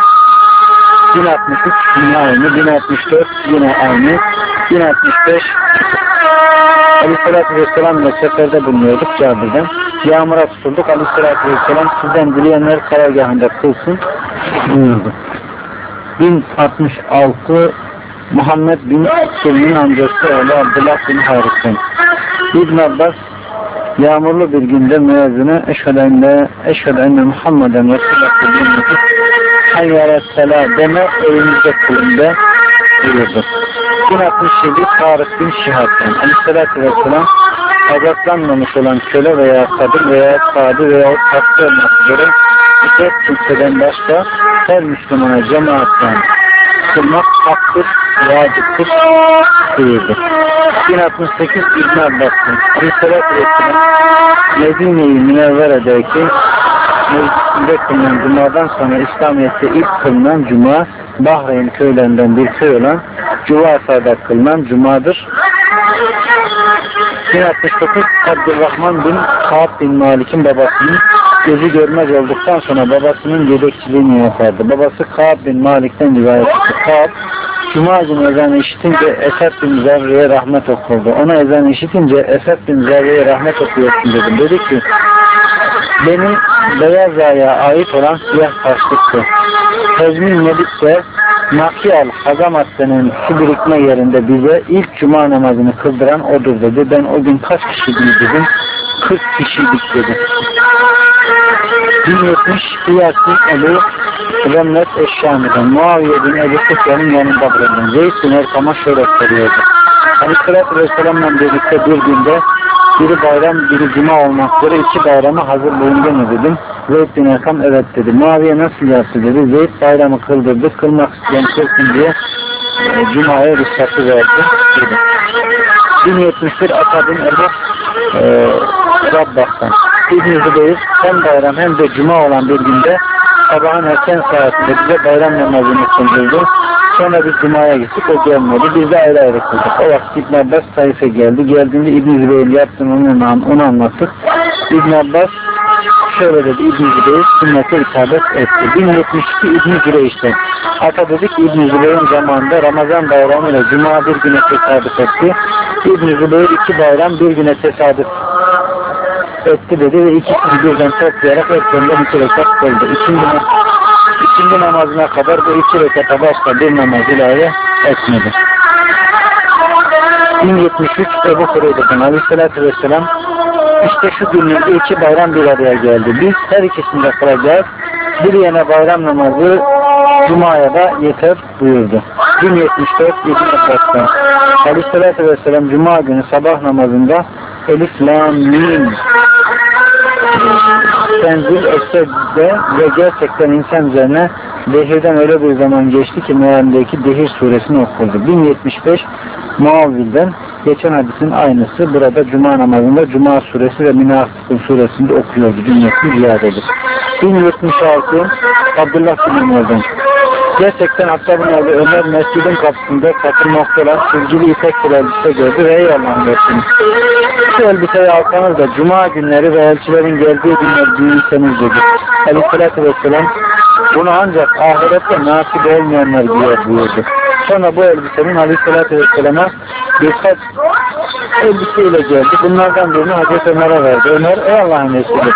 bin altmış üç yine aynı, bin altmış dört yine aynı, bin altmış beş Aleyhisselatü Vesselam ile seferde bulunuyorduk Cabir'den. Yağmura tutulduk. Aleyhisselatü Vesselam sizden dileyenler karargahında kılsın buyurdu. bin altmış altı Muhammed bin Selim'in amcası oğlu Abdullah bin Haris'ten İbn Abbas yağmurlu bir günde müezzine eşhedü enne eşhedü enne Muhammeden Resulullah bin Hayyâret selâ deme evinizde kılın de buyurdu. bin altmış yedi Tarık bin Şihab'den Aleyhisselatü Vesselam azaplanmamış olan köle veya kadın veya sadı veya hasta olmak üzere bu dört kimseden başka her Müslümana cemaatten kılmak haktır, vaciptir buyurdu. bin altmış sekiz İbn Abbas'ın Aleyhisselatü Vesselam Medine-i Münevvere'deki meclisinde kılınan Cuma'dan sonra İslamiyet'te ilk kılınan Cuma Bahreyn köylerinden bir köy olan Cuvasa'da kılınan Cuma'dır. bin altmış dokuz Abdurrahman bin Ka'b bin Malik'in babasının gözü görmez olduktan sonra babasının yedekçiliğini yapardı. Babası Ka'b bin Malik'ten rivayet etti. Ka'b Cuma günü ezanı işitince Esed bin Zerri'ye rahmet okurdu. Ona ezanı işitince Esed bin Zerri'ye rahmet okuyorsun dedim. Dedi ki benim beyaz aya ait olan siyah taşlıktı. Tezmin Melik'te Nakial Hazamat denen su birikme yerinde bize ilk cuma namazını kıldıran odur dedi. Ben o gün kaç kişiydik dedim. kırk kişiydik dedi. bin yetmiş Hiyas'ın Ebu Remlet Eşşami'den Muaviye bin Ebu Sufyan'ın yanında bulundum. Zeyd bin Erkam'a şöyle soruyordu. Aleyhisselatü Vesselam'la birlikte bir günde biri bayram, biri cuma olmak üzere iki bayrama hazır bulundu mu dedim. Zeyd bin Erkam evet dedi. Muaviye nasıl yaptı dedi. Zeyd bayramı kıldırdı. Kılmak isteyen kılsın diye e, cumaya ruhsatı verdi dedi. bin yetmiş bir Ata bin Ebu e, Rabbah'tan İbn-i Zübeyir hem bayram hem de cuma olan bir günde sabahın erken saatinde bize bayram namazını kıldırdı. Sonra biz cumaya gittik, o gelmedi. Biz de ayrı ayrı kıldık. O vakit İbn Abbas sayfa geldi. Geldiğinde İbn-i Zübeyir'in yaptığını onu, onu anlattık. İbn Abbas şöyle dedi. İbn-i Zübeyir sünnete isabet etti. bin yetmiş iki İbn-i Züreyş'ten Ata dedi ki İbn-i Zübeyir'in zamanında Ramazan bayramı ile cuma bir güne tesadüf etti. İbn-i Zübeyir iki bayram bir güne tesadüf etti dedi ve ikisini birden toplayarak ekrandan iki rekat kıldı. İkinci, ikinci namazına kadar bu iki rekata başka bir namaz ilave etmedi. bin yetmiş üç Ebu Hureyre'den Aleyhisselatü Vesselam işte şu günlerde iki bayram bir araya geldi. Biz her ikisini de kılacağız. Bir yana bayram namazı Cuma'ya da yeter buyurdu. bin yetmiş dört İbn Abbas'tan Aleyhisselatü Vesselam Cuma günü sabah namazında Elif Lam Mim tenzil etse de ve gerçekten insan üzerine dehirden öyle bir zaman geçti ki mealindeki Dehir suresini okurdu. bin yetmiş beş Muavvil'den geçen hadisin aynısı burada Cuma namazında Cuma suresi ve Münafıkun suresinde okuyordu. Cümlesi ziyadedir. bin yetmiş altı Abdullah bin Ömer'den. Gerçekten Hattab'ın oğlu Ömer mescidin kapısında takılmakta olan çizgili ipek bir elbise gördü ve ey Allah'ın Resulü, şu elbiseyi alsanız da Cuma günleri ve elçilerin geldiği günler giyinseniz dedi. Aleyhisselatü Vesselam bunu ancak ahirette nasip olmayanlar giyer buyurdu. Sonra bu elbisenin Aleyhisselatü Vesselam'a birkaç elbiseyle geldi. Bunlardan birini Hazreti Ömer'e verdi. Ömer ey Allah'ın Resulü,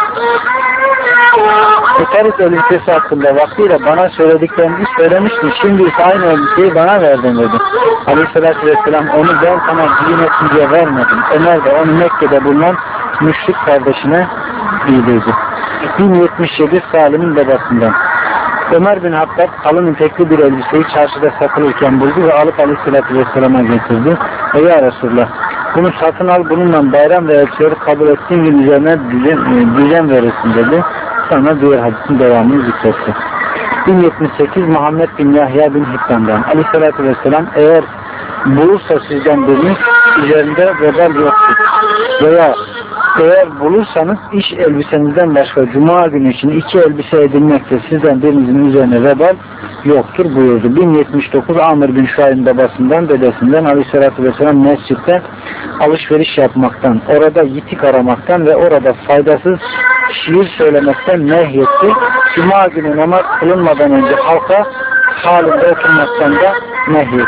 Etaris elbisesi hakkında vaktiyle bana söylediklerini söylemiştin. Şimdi ise aynı elbiseyi bana verdin dedi. Aleyhisselatü Vesselam onu ben sana giymesin diye vermedim. Ömer de onu Mekke'de bulunan müşrik kardeşine giydirdi. bin yetmiş yedi Salim'in babasından. Ömer bin Hattab kalın ipekli bir elbiseyi çarşıda satılırken buldu ve alıp Aleyhisselatü Vesselam'a getirdi. Ve ya Resulullah, bunu satın al, bununla bayram ve elçileri kabul ettiğin gün üzerine düzen, düzen verirsin dedi. Sonra diğer hadisin devamını zikretti. bin yetmiş sekiz Muhammed bin Yahya bin Hibban'dan. Aleyhisselatü Vesselam eğer bulursa sizden biriniz üzerinde vebal yoktur. Veya eğer bulursanız iş elbisenizden başka Cuma günü için iki elbise edinmekte sizden birinizin üzerine vebal yoktur buyurdu. bin yetmiş dokuz Amr bin Şuayb'in babasından, dedesinden Aleyhisselatü Vesselam mescitte alışveriş yapmaktan, orada yitik aramaktan ve orada faydasız şiir söylemekten nehyetti. Cuma günü namaz kılınmadan önce halka halinde oturmaktan da nehyetti.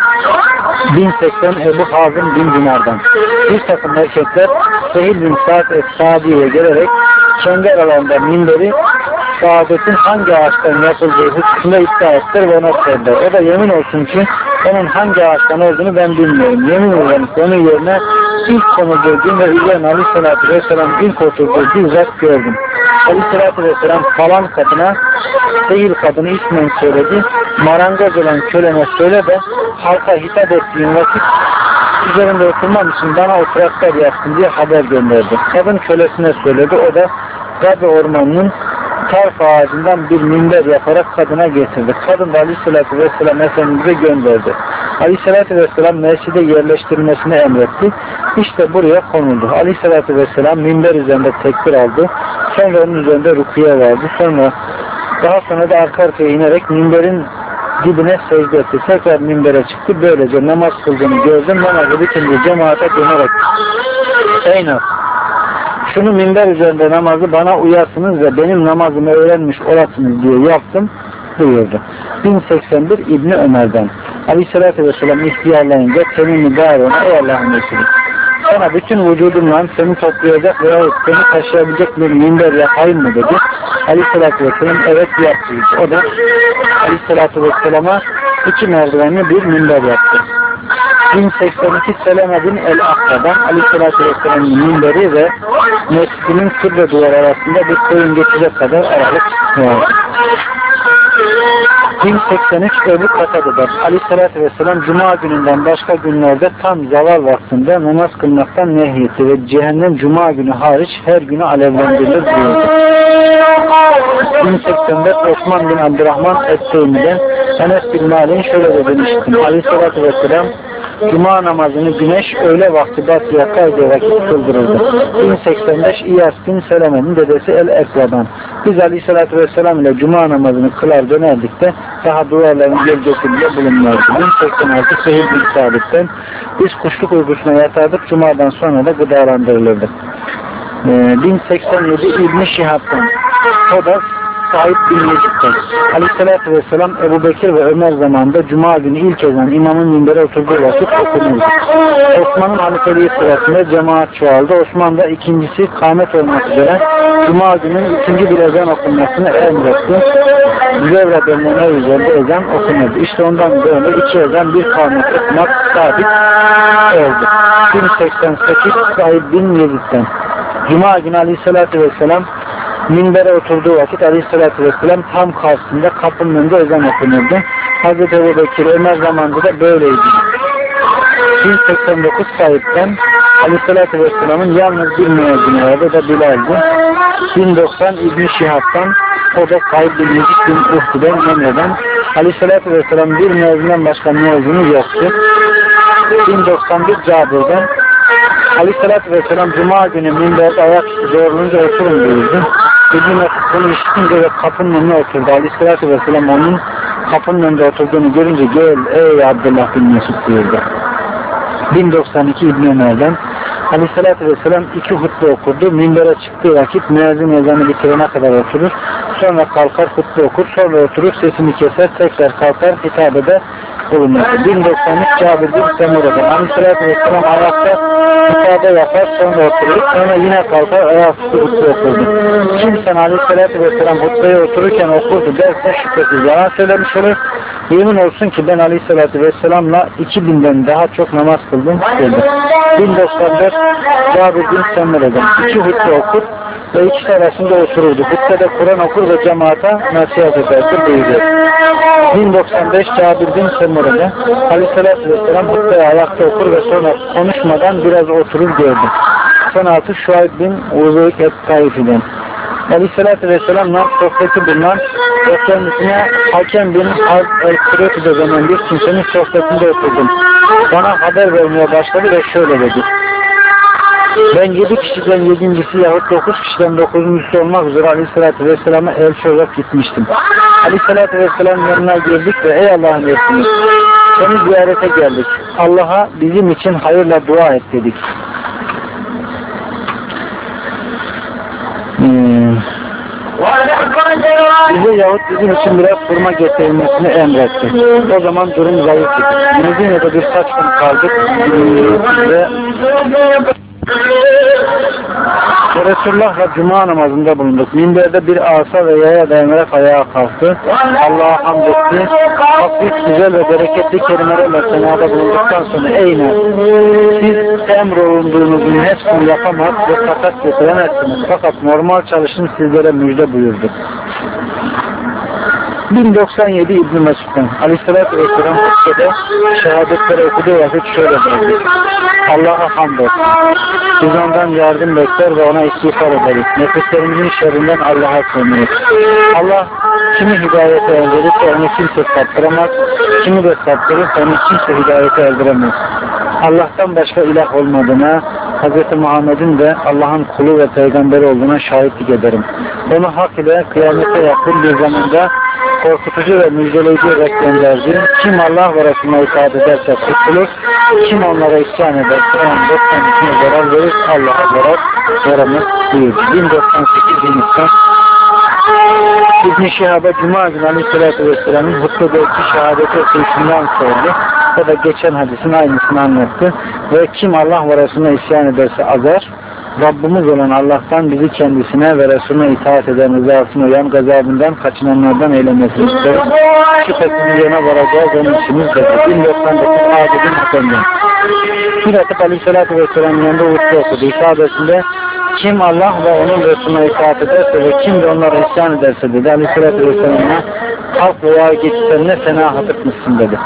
bin seksen Ebu Hazım bin Dinar'dan. Bir takım erkekler Sehil bin Sa'd Es-Sadi'ye gelerek kendi aralarında minberi saadetin hangi ağaçtan yapıldığı hususunda iddia ettiler ve ona sordular. O da yemin olsun ki onun hangi ağaçtan olduğunu ben bilmiyorum. Yemin ederim ki onun yerine ilk konulduğu gün ve üzerine Aleyhisselatü Vesselam ilk oturduğu bizzat gördüm. Aleyhisselatü Vesselam falan kadına Sehil kadını ismen söyledi. Marangoz olan kölene söyle de halka hitap ettiğin vakit üzerinde oturmam için bana oturaklar yapsın diye haber gönderdi. Kadın kölesine söyledi. O da Gabe ormanının tarf ağacından bir minber yaparak kadına getirdi. Kadın da Aleyhisselatü Vesselam Efendimiz'e gönderdi. Aleyhisselatü Vesselam mescide yerleştirilmesini emretti. İşte buraya konuldu. Aleyhisselatü Vesselam minber üzerinde tekbir aldı. Sonra onun üzerinde rukiye vardı. Sonra daha sonra da arka arkaya inerek minberin dibine secde etti. Tekrar minbere çıktı. Böylece namaz kıldığını gördüm. Namazı bitince cemaate dönerek ey nas, şunu minber üzerinde namazı bana uyarsınız ve benim namazımı öğrenmiş olasınız diye yaptım buyurdu. bin seksen bir İbni Ömer'den. Aleyhisselatü Vesselam ihtiyarlayınca temimi gayr ona ey Allah'ın Resulü, sana bütün vücudumla seni toplayacak veya seni taşıyabilecek bir minber yapayım mı dedi. Aleyhisselatü Vesselam evet yaptı. O da Aleyhisselatü Vesselam'a iki merdivenli bir minber yaptı. bin seksen iki Seleme bin El-Akra'dan Aleyhisselatü Vesselam'ın minberi ve mescidinin kıble duvarı arasında bir koyun geçecek kadar aralık vardı. bin seksen üç Ebu Katada'dan Aleyhisselatü Vesselam Cuma gününden başka günlerde tam zaval vaktinde namaz kılmaktan nehyetti ve cehennem Cuma günü hariç her günü alevlendirilir buyurdu. bin seksen dört Osman bin Abdurrahman Es-Seymi'den Enes bin Malik'in şöyle demiştim. Aleyhisselatü Vesselam Cuma namazını güneş öğle vakti batıya kaydığı vakit kıldırıldı. bin seksen beş İyas bin Seleme'nin dedesi El-Ekra'dan. Biz Aleyhisselatü Vesselam ile Cuma namazını kılar dönerdik de daha duvarların gölgesinde bulunmazdı. bin seksen altı Sehil bin Sabit'ten biz kuşluk uykusuna yatardık. Cuma'dan sonra da gıdalandırılırdık. Ee, bin seksen yedi İbn-i Şihab'dan. O da Said bin Yezid'den. Aleyhisselatü Vesselam Ebu Bekir ve Ömer zamanında Cuma günü ilk ezan imamın minbere oturduğu vakit okunurdu. Osman'ın halifeliği sırasında cemaat çoğaldı. Osman da ikincisi kâmet olmak üzere Cuma günün ikinci bir ezan okunmasını emretti. Zevra denilen ev üzerinde ezan okunurdu. İşte ondan böyle iki ezan bir kâmet okumak sabit oldu. bin seksen sekiz Said bin Yezid'den. Cuma günü Aleyhisselatü Vesselam minbere oturduğu vakit Aleyhisselatü Vesselam tam karşısında kapının önünde ezan okunurdu. Hazreti Ebu Bekir Ömer zamanında da böyleydi. bin seksen dokuz Said'den Aleyhisselatü Vesselam'ın yalnız bir müezzini vardı da Bilal'di. bin doksan İbn-i Şihab'dan, o da Kayyid bin Yecid bin Uhti'den, Memre'den. Aleyhisselatü Vesselam bir müezzinden başka müezzini yoktu. bin doksan bir Cabir'den. Aleyhisselatü Vesselam Cuma günü minberde ayaküstü zorlanınca oturun buyurdu. İbn-i Mesud bunu işitince ve kapının önüne oturdu. Aleyhisselatü Vesselam onun kapının önünde oturduğunu görünce gel ey Abdullah bin Mesud buyurdu. bin doksan iki İbn Ömer'den. Aleyhisselatü Vesselam iki hutbe okurdu. Minbere çıktığı vakit müezzin ezanı bitirene kadar oturur. Sonra kalkar hutbe okur. Sonra oturur sesini keser. Tekrar kalkar hitap eder. Bulunurdu. bin doksan üç Cabir bin Semura'dan. Aleyhisselatü Vesselam ayakta hitabe yapar. Sonra oturur. Sonra yine kalkar ayaküstü hutbe okurdu. Kimsen Aleyhisselatü Vesselam hutbeye otururken okurdu derse şüphesiz yalan söylemiş olur. Yemin olsun ki ben Aleyhisselatü Vesselam'la iki binden daha çok namaz kıldım dedi. bin doksan dört Cabir bin Semura'dan. İki hutbe okur ve ikisi arasında otururdu. Hutbede Kur'an okur ve cemaate nasihat ederdi buyuruyor. bin doksan beş Cabir bin Semura'dan. Aleyhisselatü Vesselam hutbeye ayakta okur ve sonra konuşmadan biraz oturur gördüm. on altı Şuayb bin Uzeyk et-Taifi'den. Aleyhisselatü Vesselam'la sohbeti bulunan ve kendisine Hakem bin Harb el-Küreti'de denen bir kimsenin sohbetinde oturdum. Bana haber vermeye başladı ve şöyle dedi. Ben yedi kişiden yedincisi yahut dokuz kişiden dokuzuncusu olmak üzere Aleyhisselatü Vesselam'a elçi olarak gitmiştim. Aleyhisselatü Vesselam'ın yanına girdik ve ey Allah'ın elçisi seni ziyarete geldik. Allah'a bizim için hayırla dua et dedik. Hmm. Bize yahut bizim için biraz hurma getirilmesini emretti. O zaman durum zayıf idi. Medine'de birkaç gün kaldık ve Resulullah'la Cuma namazında bulunduk. Minberde bir asa ve yaya dayanarak ayağa kalktı. Allah'a hamd etti. Hafif, güzel ve bereketli kelimelerle senada bulunduktan sonra ey nas, siz emrolunduğunuz hepsini yapamaz ve fakat getiremezsiniz. Fakat normal çalışın sizlere müjde buyurdu. bin doksan yedi İbn Mesud'dan. Aleyhisselatü Vesselam hutbede şehadetleri okuduğu vakit şöyle dedi. Allah'a hamdolsun. Biz ondan yardım bekler ve ona istiğfar ederiz. Nefislerimizin şerrinden Allah'a sığınırız. Allah kimi hidayete erdirirse onu kimse saptıramaz. Kimi de saptırırsa onu kimse hidayete erdiremez. Allah'tan başka ilah olmadığına, Hz. Muhammed'in de Allah'ın kulu ve peygamberi olduğuna şahitlik ederim. Onu hak ile kıyamete yakın bir zamanda korkutucu ve müjdeleyici olarak gönderdi. Kim Allah ve Resulüne itaat ederse kurtulur. Kim onlara isyan ederse onun kendisine zarar verir. Allah'a zarar veremez buyurdu. bin doksan sekiz Nisan İbn-i Şihab'a Cuma günü Aleyhisselatü Vesselam'ın hutbedeki şehadeti okuyuşundan sordu. O da geçen hadisin aynısını anlattı. Ve kim Allah ve Resulüne isyan ederse azar, Rabbimiz olan Allah'tan bizi kendisine ve Resulüne itaat eden, rızasına uyan, gazabından kaçınanlardan eylemesi isteriz. Şüphesiz yana varacağız, onun işimiz dedi. bin doksan dokuz Adil'in Hatem'den. Bir atıp Aleyhisselatü Vesselam'ın yanında hutbe okudu. İsabesinde kim Allah ve onun Resulüne itaat ederse ve kim de onlara isyan ederse dedi. Aleyhisselatü Vesselam'ına kalk veya git sen ne fena hatıpmışsın dedi.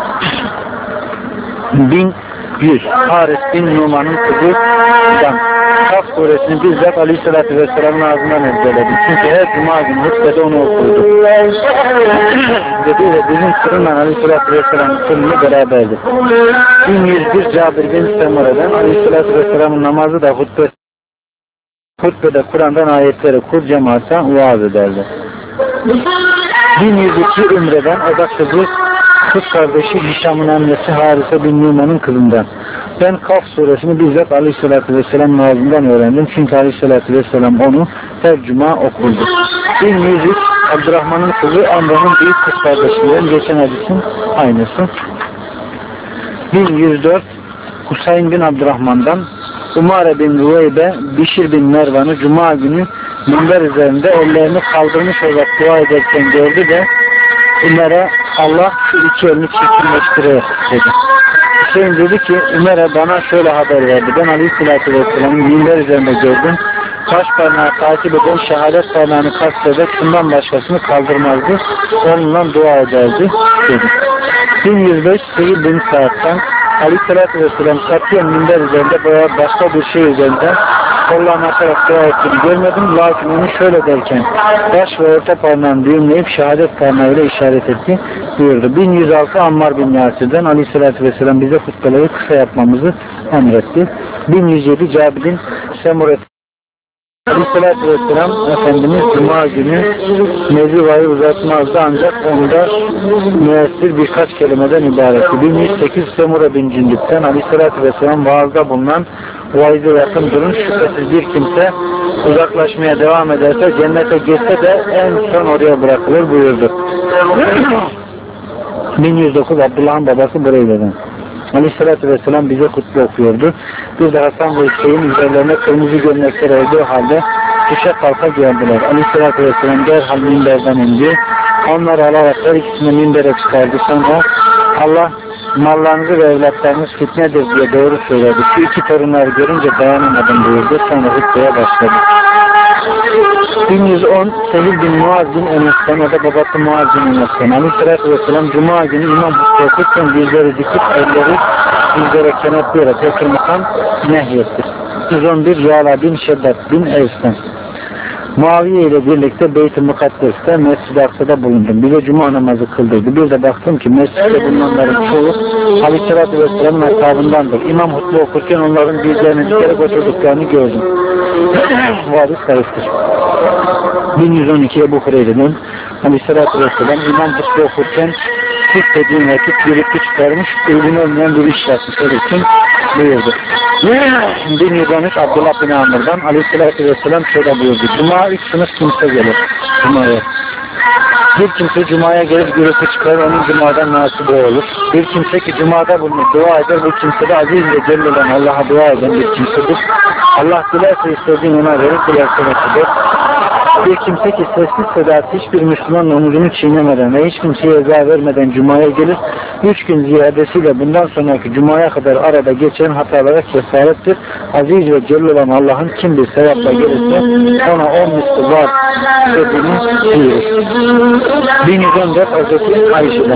bin yüz Haris bin Numan'ın kızı Dan. Kaf suresini bizzat Aleyhisselatü Vesselam'ın ağzından ezberledi. Çünkü her cuma günü hutbede onu okurdu. Dedi ve bizim kırımla Aleyhisselatü Vesselam'ın kırımı beraberdi. bin yüz bir Cabir bin Semura'dan. Aleyhisselatü Vesselam'ın namazı da hutbe hutbede Kur'an'dan ayetleri kur cemaate vaaz ederdi. bin yüz iki Ümre'den, o da kızı kız kardeşi Hişam'ın annesi Harise bin Numan'ın kızından. Ben Kaf suresini bizzat Aleyhisselatü Vesselam'ın ağzından öğrendim. Çünkü Aleyhisselatü Vesselam onu her cuma okurdu. bin yüz üç Abdurrahman'ın kızı Amra'nın büyük kız kardeşinden, geçen hadisin aynısı. bin yüz dört Husayn bin Abdurrahman'dan. Umare bin Rüveybe Bişir bin Mervan'ı cuma günü minber üzerinde ellerini kaldırmış olarak dua ederken gördü de Ömer'e Allah şu iki elini çirkinleştire dedi. Hüseyin dedi ki Ömer'e bana şöyle haber verdi. Ben Aleyhisselatü Vesselam'ın minber üzerinde gördüm. Baş parmağı takip eden şehadet parmağını kasteder, şundan başkasını kaldırmazdı. Onunla dua ederdi dedi. bin yüz beş Seyyid bin Sa'd'dan Aleyhisselatü Vesselam katiyen minber üzerinde veya başka bir şey üzerinden kollarını açarak dua ettiğini görmedim. Lakin onu şöyle derken baş ve orta parmağını düğümleyip şehadet parmağıyla işaret etti buyurdu. bin yüz altı Ammar bin Yasir'den Aleyhisselatü Vesselam bize hutbeleri kısa yapmamızı emretti. bin yüz yedi Cabir'in Semuret Aleyhisselatü Vesselam Efendimiz Cuma günü mezivayı uzatmazdı ancak onda müessir birkaç kelimeden ibaretti. bin yüz sekiz Semure bin Cündüp'ten Aleyhisselatü Vesselam vaazda bulunan vaize yakın durun, şüphesiz bir kimse uzaklaşmaya devam ederse cennete girse de en son oraya bırakılır buyurdu. bin yüz dokuz Abdullah'ın babası Bureyde'den Aleyhisselatü Vesselam bize hutbe okuyordu. Bir de Hasan ve Hüseyin üzerlerine kırmızı gömlekler olduğu halde düşe kalka geldiler. Aleyhisselatü Vesselam derhal minberden indi. Onları alarak her ikisini minbere çıkardı. Sonra Allah mallarınızı ve evlatlarınız fitnedir diye doğru söyledi. Şu iki torunları görünce dayanamadım buyurdu. Sonra hutbeye başladı. bin yüz on Sevil bin Muaz bin Enes'ten o da babası Muaz bin Enes'ten Aleyhisselatü Vesselam Cuma günü imam hutbe okurken dizleri dikip elleri dizlere kenetleyerek oturmaktan nehyettir. yüz on bir Yala bin Şeddat bin Evs'ten Muaviye ile birlikte Beyt-i Mukaddes'te Mescid-i Aksa'da bulundum. Bir de Cuma namazı kıldırdı. Bir de baktım ki mescitte bulunanların çoğu Aleyhisselatü Vesselam'ın ashabındandır. İmam hutbe okurken onların dizlerini dikerek oturduklarını gördüm. Bu hadis sayıktır. bin yüz on iki Ebu Hureyre'den Aleyhisselatü Vesselam İmam hutbe okurken istediğin vakit yürütü çıkarmış, ölüm olmayan bir iş yapmış olursun buyurdu. bin yüz on üç Abdullah bin Amr'dan Aleyhisselatü Vesselam şöyle buyurdu. Cuma üç sınıf kimse gelir. Cuma'ya. Bir kimse Cuma'ya gelip gürültü çıkarır, onun Cuma'dan nasibi olur. Bir kimse ki Cuma'da bulunur, dua eder, bu kimse de aziz ve celil olan Allah'a dua eden bir kimsedir. Allah dilerse istediğini ona verir, dilerse verir. Bir kimse ki sessiz sedasız hiçbir Müslümanın omuzunu çiğnemeden ve hiç kimseye eza vermeden Cuma'ya gelir, üç gün ziyadesiyle bundan sonraki Cuma'ya kadar arada geçen hatalara kefarettir. Aziz ve celil olan Allah'ın kim bir sevapla gelirse ona on misli var dediğini duyurur. bin yüz on dört Hazreti Ayşe'den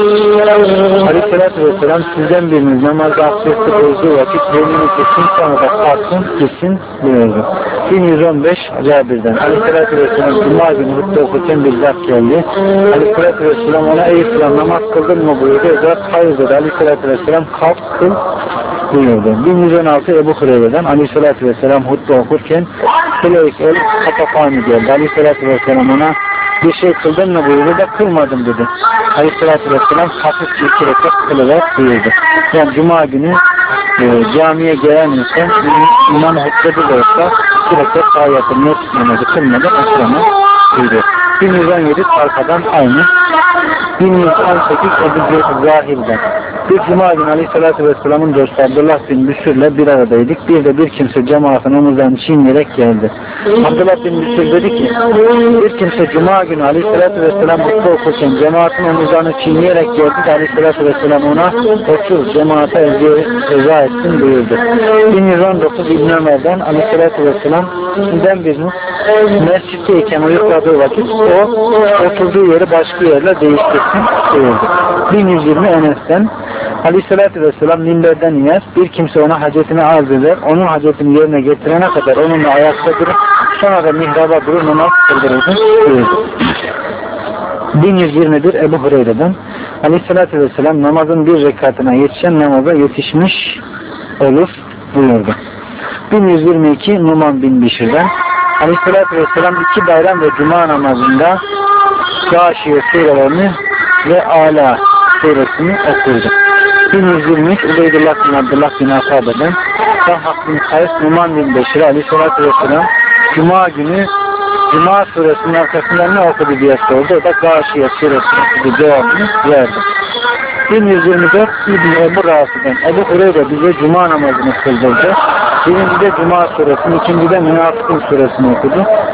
Aleyhisselatü Vesselam sizden biriniz namazda abdesti bozduğu vakit bölümünü kesin sonra da kalksın gitsin buyurdu. bin yüz on beş Cabir'den Aleyhisselatü Vesselam Cuma günü hutbe okurken bir zat geldi. Aleyhisselatü Vesselam ona ey filan namaz kıldın mı buyurdu. Zat hayır dedi. Aleyhisselatü Vesselam kalk kıl buyurdu. bin yüz on altı Ebu Hureyre'den Aleyhisselatü Vesselam hutbe okurken Süleyk el Katafani geldi. Aleyhisselatü Vesselam ona bir şey kıldın mı buyurdu da kılmadım dedi. Aleyhisselatü Vesselam hafif iki rekat kılarak buyurdu. Yani Cuma günü e, camiye gelen insan imam hutbede de olsa iki rekat ayatı mescid namazı kılmadan oturamaz buyurdu. bin yüz on yedi arkadan aynı. bin yüz on sekiz Ebu Zahir'den bir Cuma günü Aleyhisselatü Vesselam'ın dostu Abdullah bin Büsür'le bir aradaydık. Bir de bir kimse cemaatin omuzdan çiğneyerek geldi. Abdullah bin Büsür dedi ki bir kimse Cuma günü Aleyhisselatü Vesselam hutbe okurken cemaatin omuzlarını çiğneyerek geldi de Aleyhisselatü Vesselam ona otur cemaate eza etsin buyurdu. bin yüz on dokuz İbn Ömer'den Aleyhisselatü Vesselam sizden biriniz mescitteyken uyukladığı vakit o oturduğu yeri başka yerle değiştirsin buyurdu. bin yüz yirmi Enes'ten Aleyhisselatü Vesselam minberden iner, bir kimse ona hacetini arz eder, onun hacetini yerine getirene kadar onunla ayakta durur, sonra da mihraba durur, namaz kıldırırdı buyurdu. bin yüz yirmi bir Ebu Hureyre'den Aleyhisselatü Vesselam namazın bir rekatına yetişen namaza yetişmiş olur buyurdu. bin yüz yirmi iki Numan bin Bişir'den Aleyhisselatü Vesselam iki bayram ve cuma namazında Gâşiye surelerini ve Ala suresini okurdu. bin yüz yirmi üç Ubeydullah bin Abdullah bin Akabe'den Sahhak bin Kays Numan bin Beşir Aleyhisselatü Vesselam Cuma günü Cuma suresinin arkasından ne okudu diye sordu. O da Gâşiye suresinin cevabını verdi. bin yüz yirmi dört İbn Ebu Rafi'den Ebu Hureyre bize Cuma namazını kıldırdı. Birincide Cuma suresini, ikincide Münafıkın suresini okudu.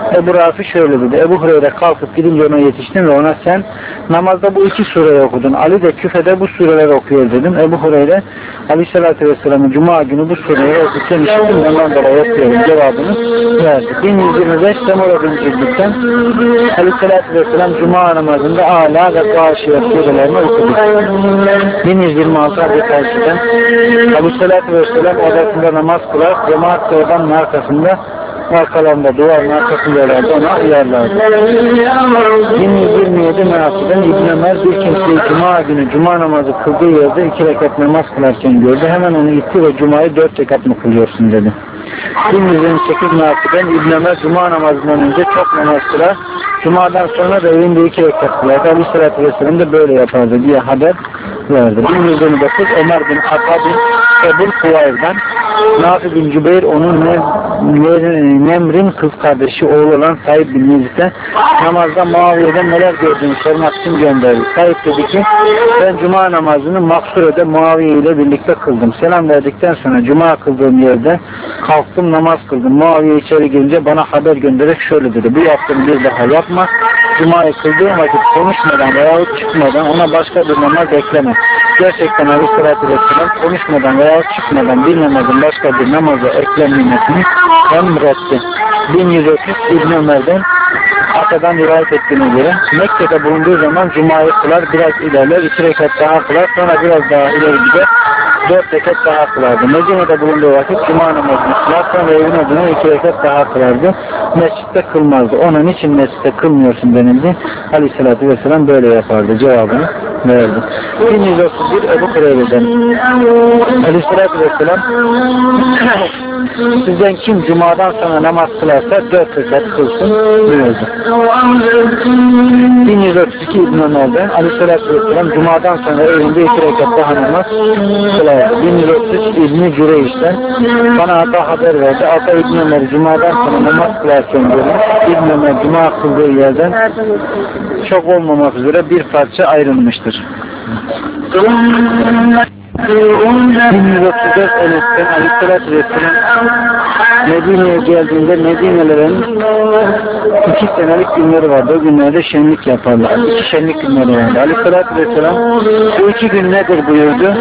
Ebu Rafi şöyle dedi. Ebu Hureyre kalkıp gidince ona yetiştim ve ona sen namazda bu iki sureyi okudun. Ali de küfede bu sureleri okuyor dedim. Ebu Hureyre Aleyhisselatü Vesselam'ın Cuma günü bu sureleri okuyken işittim. Ondan dolayı yapıyorum cevabını verdi. bin yüz yirmi beş Semura bin Cildik'ten Aleyhisselatü Vesselam Cuma namazında Ala ve Gâşiyet surelerini okudu. bin yüz yirmi altı Hazreti Ayşe'den Aleyhisselatü Vesselam odasında namaz kılar, cemaat oradan arkasında arkalarında, duvarın arkasında herhalde ona uyarlardı. bin yüz yirmi yedi Measi'den İbn Ömer bir kimseyi Cuma günü Cuma namazı kıldığı yerde iki rekat namaz kılarken gördü. Hemen onu itti ve Cuma'yı dört rekat mı kılıyorsun dedi. bin yüz yirmi sekiz Measi'den İbn Ömer Cuma namazından önce çok namaz kılar. Cuma'dan sonra da evinde iki rekat kılardı. Aleyhisselatü Vesselam da böyle yapardı diye haber verdi. bin yüz yirmi dokuz Ömer bin Hatta bin Ebul Kuvayr'dan Nafi bin Cübeyr onun ne, ne, Nemr'in kız kardeşi oğlu olan Said bin Yazid'e namazda Muaviye'den neler gördüğünü sormak için gönderdi. Said dedi ki ben Cuma namazını Maksure'de Muaviye ile birlikte kıldım. Selam verdikten sonra Cuma kıldığım yerde kalktım namaz kıldım. Muaviye içeri gelince bana haber göndererek şöyle dedi. Bu yaptığını bir daha yapma. Cuma'yı kıldığım vakit konuşmadan veyahut çıkmadan ona başka bir namaz ekleme. Gerçekten Aleyhisselatü Vesselam konuşmadan veyahut çıkmadan bir namazın başka bir namaza eklenmemesini emretti. bin yüz otuz İbn Ömer'den Ata'dan rivayet ettiğine göre Mekke'de bulunduğu zaman Cuma'yı kılar, biraz ilerler, iki rekat daha kılar, sonra biraz daha ileri gider, dört rekat daha kılardı. Medine'de bulunduğu vakit Cuma namazını kılar, sonra evine döner, iki rekat daha kılardı. Mescitte kılmazdı. Onun için mescitte kılmıyorsun denildi. Aleyhisselatü Vesselam böyle yapardı. Cevabını verdi. bin yüz otuz bir Ebu Hureyre'den Aleyhisselatü Vesselam sizden kim Cuma'dan sonra namaz kılarsa dört rekat kılsın diyordu. bin yüz otuz iki İbn Ömer'den Aleyhisselatü Vesselam Cuma'dan sonra evinde iki rekat daha namaz kılardı. bin yüz otuz üç İbn Cüreyş'ten bana Ata haber verdi. Ata İbn Ömer Cuma'dan sonra namaz kılarken görmüş. İbn Ömer Cuma kıldığı yerden çok olmamak üzere bir parça ayrılmıştır. bin yüz otuz dört Enes'ten Aleyhisselatü Vesselam Medine'ye geldiğinde Medine'lerin iki senelik günleri vardı. O günlerde şenlik yaparlar. İki şenlik günleri vardı. Aleyhisselatü Vesselam bu iki gün nedir buyurdu.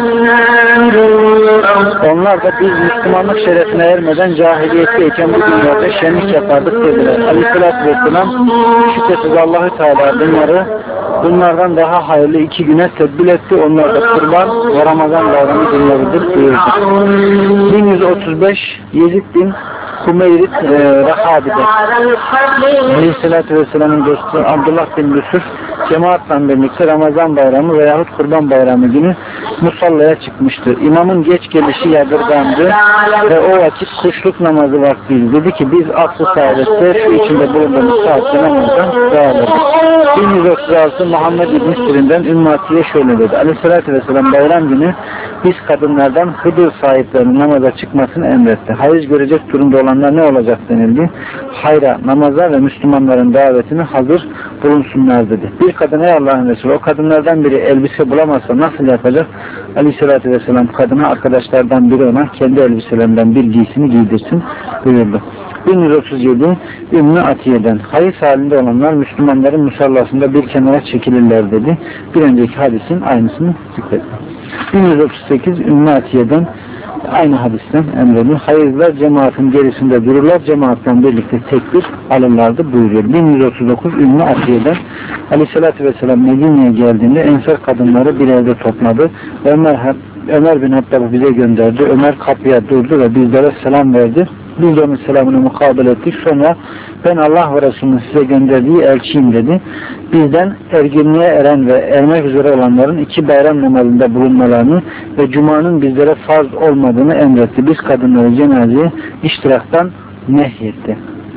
Onlar da biz Müslümanlık şerefine ermeden cahiliyetteyken bu günlerde şenlik yapardık dediler. Aleyhisselatü Vesselam şüphesiz Allah-u Teala bunları bunlardan daha hayırlı iki güne tedbir etti. Onlar da kurban ve Ramazan bayramı günleridir buyurdu. bin yüz otuz beş Yezid bin Hümeyrit e, Rahabi'de Aleyhisselatü Vesselam'ın dostu Abdullah bin Yusuf cemaatle birlikte Ramazan bayramı veyahut kurban bayramı günü musallaya çıkmıştı. İmamın geç gelişi yadırgandı ve o vakit kuşluk namazı vaktiydi. Dedi ki biz asr-ı saadette şu içinde bulunduğumuz saatte namazdan dağılırdık. bin yüz otuz altı Muhammed İbn Sirin'den Ümmatiye şöyle dedi. Aleyhisselatü Vesselam bayram günü biz kadınlardan Hıdır sahiplerinin namaza çıkmasını emretti. Hayız görecek durumda olanlar ne olacak denildi. Hayra, namaza ve Müslümanların davetine hazır bulunsunlar dedi. Bir kadın ey Allah'ın Resulü o kadınlardan biri elbise bulamazsa nasıl yapacak? Aleyhisselatü Vesselam kadına arkadaşlardan biri ona kendi elbiselerinden bir giysini giydirsin buyurdu. bin yüz otuz yedi Ümmü Atiye'den hayız halinde olanlar Müslümanların musallasında bir kenara çekilirler dedi. Bir önceki hadisin aynısını zikretti. bin yüz otuz sekiz Ümmü Atiye'den aynı hadisten emrediyor. Hayızlar cemaatin gerisinde dururlar. Cemaatle birlikte tekbir alırlardı buyuruyor. bin yüz otuz dokuz Ümmü Atiye'den Aleyhisselatü Vesselam Medine'ye geldiğinde Ensar kadınları bir evde topladı. Ömer, Ömer bin Hattab'ı bize gönderdi. Ömer kapıya durdu ve bizlere selam verdi. Biz de onun selamını mukabele ettik. Sonra ben Allah ve Resulü'nün size gönderdiği elçiyim dedi. Bizden erginliğe eren ve ermek üzere olanların iki bayram namazında bulunmalarını ve Cuma'nın bizlere farz olmadığını emretti. Biz kadınları cenazeye iştiraktan nehyetti.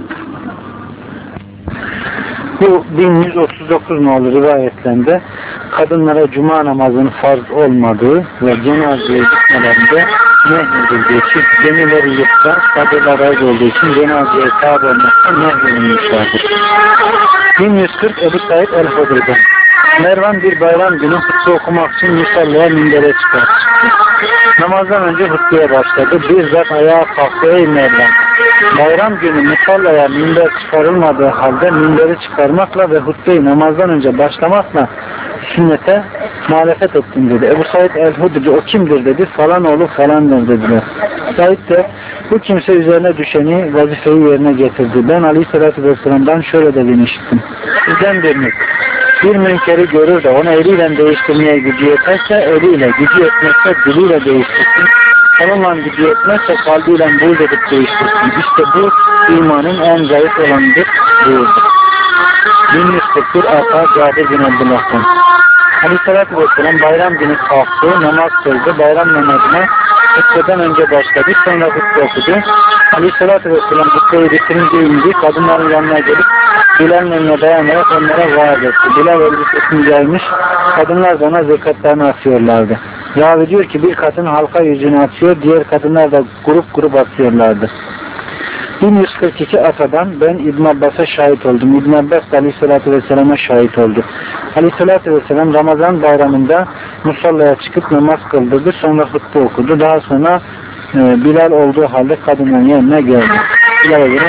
Bu bin yüz otuz dokuz nolu rivayetlerinde kadınlara Cuma namazının farz olmadığı ve cenazeye gitmelerinde nehyedildiği için gemileri yıkta kadınlar razı olduğu için cenazeye tabi olmakta nehyedilmişlerdir. bin yüz kırk Ebu Said el-Hudri'den Mervan bir bayram günü hutbe okumak için musallaya minbere çıkar. Namazdan önce hutbeye başladı. Bir zat ayağa kalktı: ey Mervan! Bayram günü musallaya minber çıkarılmadığı halde minberi çıkarmakla ve hutbeyi namazdan önce başlamakla sünnete muhalefet ettin dedi. Ebu Said el-Hudri o kimdir dedi. Falan oğlu falandır dediler. Said de bu kimse üzerine düşeni, vazifeyi yerine getirdi. Ben Aleyhisselatü Vesselam'dan şöyle dediğini işittim. Sizden biriniz bir münkeri görür de onu eliyle değiştirmeye gücü yeterse eliyle, gücü yetmezse diliyle değiştirsin. Onunla gücü yetmezse kalbiyle buğz edip değiştirsin. İşte bu imanın en zayıf olanıdır buyurdu. bin yüz kırk bir Ata Cabir bin Abdullah'tan. Aleyhisselatü Vesselam bayram günü kalktı, namaz kıldı, bayram namazına hutbeden önce başladı, sonra hutbe okudu. Aleyhisselatü Vesselam hutbeyi bitirince indi, kadınların yanına gelip Bilal'in önüne dayanarak onlara vaaz etti. Bilal elbisesini yaymış, kadınlar da ona zekatlarını atıyorlardı. Ravi diyor ki bir kadın halka yüzünü atıyor, diğer kadınlar da grup grup atıyorlardı. bin yüz kırk iki Ata'dan ben İbn Abbas'a şahit oldum. İbn Abbas da Aleyhisselatü Vesselam'a şahit oldu. Aleyhisselatü Vesselam Ramazan bayramında musallaya çıkıp namaz kıldırdı. Sonra hutbe okudu. Daha sonra e, Bilal olduğu halde kadının yanına geldi. Bilal'e göre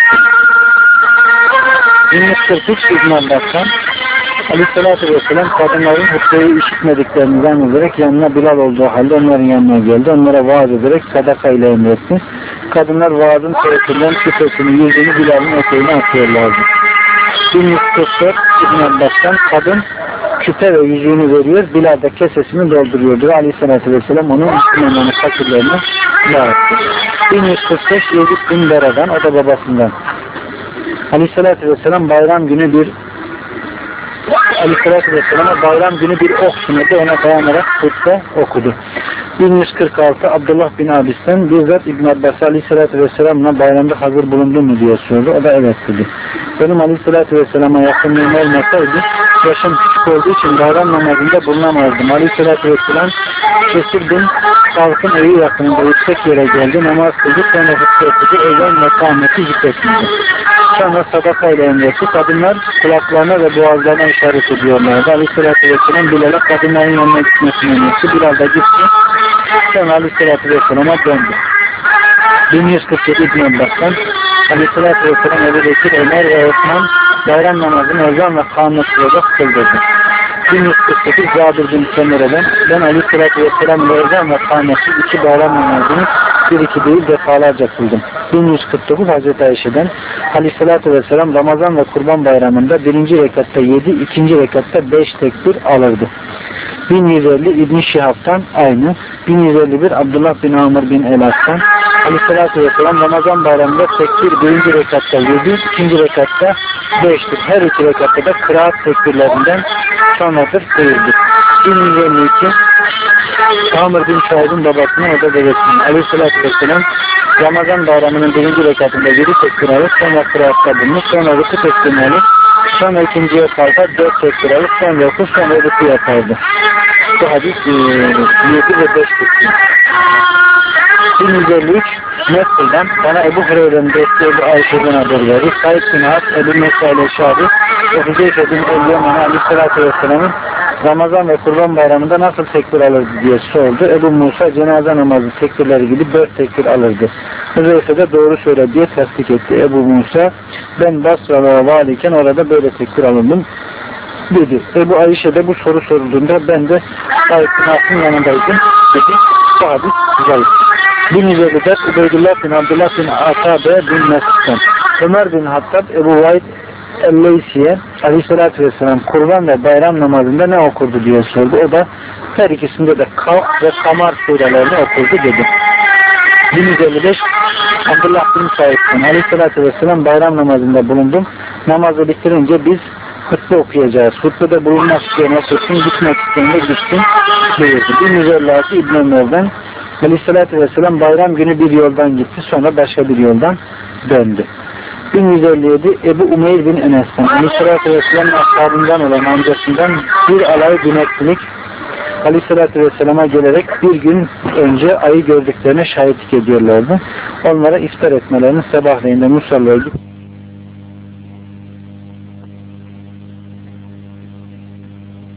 bin yüz kırk üç İbn Abbas'tan Aleyhisselatü Vesselam kadınların hutbeyi işitmediklerini zannederek yanına Bilal olduğu halde onların yanına geldi. Onlara vaaz ederek sadaka ile emretti. Kadınlar vaazın tesirinden küpesini, yüzünü Bilal'in eteğine atıyorlardı. bin yüz kırk dört İbn Abbas'tan kadın küpe ve yüzüğünü veriyor, Bilal da kesesini dolduruyordu. Aleyhisselatü Vesselam onun Müslümanların fakirlerine dağıttı. bin yüz kırk beş Yezid bin Bera'dan, o da babasından. Aleyhisselatü Vesselam bayram günü bir Aleyhisselatü Vesselam'a bayram günü bir ok sunadı, ona dayanarak hutbe okudu. bin yüz kırk altı Abdullah bin Abis'ten bizzat İbn Abbas Aleyhisselatü Vesselam'la bayramda hazır bulundu mu diye sordu. O da evet dedi. Benim Aleyhisselatü Vesselam'a yakınlığım olmasaydı yaşım küçük olduğu için bayram namazında bulunamazdım. Aleyhisselatü Vesselam Kesir bin Kalk'ın evi yakınında yüksek yere geldi. Namaz kıldı. Sonra hutbe okudu. Ezan ve kâmeti zikretmedi. Sonra sadaka ile emretti. Kadınlar kulaklarına ve boğazlarına işaret ediyorlardı. Aleyhisselatü Vesselam Bilal'e kadınların yanına gitmesini emretti. Bilal da gitti. Sonra Aleyhisselatü Vesselam'a döndü. bin yüz kırk yedi İbn Abbas'tan Aleyhisselatü Vesselam Ebu Bekir, Ömer ve Osman bayram namazını ezan ve kâmet kılacak kıldırdı. bin yüz kırk sekiz Cabir bin Semere'den ben Aleyhisselatü Vesselam ezan ve kâmeti iki bayram namazını bir iki değil defalarca kıldım. bin yüz kırk dokuz Hazreti Ayşe'den Aleyhisselatü Vesselam Ramazan ve Kurban bayramında birinci rekatta yedi, ikinci rekatta beş tekbir alırdı. bin yüz elli İbn Şihab'tan aynı. bin yüz elli bir Abdullah bin Amr bin Elas'tan Aleyhisselatü Vesselam Ramazan bayramında tekbir birinci rekatta yedi, ikinci rekatta beştir. Her iki rekatta da kıraat tekbirlerinden sonradır buyurdu. bin yüz elli iki Amr bin Şahid'in babasına o da dedesinin Aleyhisselatü Vesselam Ramazan bayramının birinci rekatında yedi tekbir alıp sonra kıraatta bulunur, sonra rükû tekbirini alır, sonra ikinciye kalkar, dört tekbir alıp sonra okur, sonra rükû yapardı. Bu hadis yedi ve beş tekbir. bin yüz elli üç Mesle'den bana Ebu Hureyre'nin desteği Ebu Ayşe'den haber verir. Said bin As, Ebu Mesle Eşari ve Hüzeyfe bin El-Yemen'e Aleyhisselatü Vesselam'ın Ramazan ve Kurban bayramında nasıl tekbir alırdı diye sordu. Ebu Musa cenaze namazı tekbirleri gibi dört tekbir alırdı. Hüzeyfe de doğru söyle diye tasdik etti. Ebu Musa ben Basra'da valiyken orada böyle tekbir alındım dedi. Ebu Ayşe de bu soru sorulduğunda ben de Said bin As'ın yanındaydım dedi. Bu hadis zayıf. bin yüz elli dört Übeydullah bin Abdullah bin Atabe bin Mesud'dan Ömer bin Hattab Ebu Vaid El-Leysi'ye Aleyhisselatü Vesselam kurban ve bayram namazında ne okurdu diye sordu. O da her ikisinde de Kaf ve Kamar surelerini okurdu dedi. bin yüz elli beş Abdullah bin Said'den Aleyhisselatü Vesselam bayram namazında bulundum. Namazı bitirince biz hutbe okuyacağız. Hutbede bulunmak isteyene tutsun, gitmek isteyene gitsin buyurdu. bin yüz elli altı İbn Ömer'den Aleyhisselatü Vesselam bayram günü bir yoldan gitti, sonra başka bir yoldan döndü. bin yüz elli yedi Ebu Umeyr bin Enes'ten Aleyhisselatü Vesselam'ın ashabından olan amcasından bir alay bineklilik Aleyhisselatü Vesselam'a gelerek bir gün önce ayı gördüklerine şahitlik ediyorlardı. Onlara iftar etmelerini sabahleyinde musallaya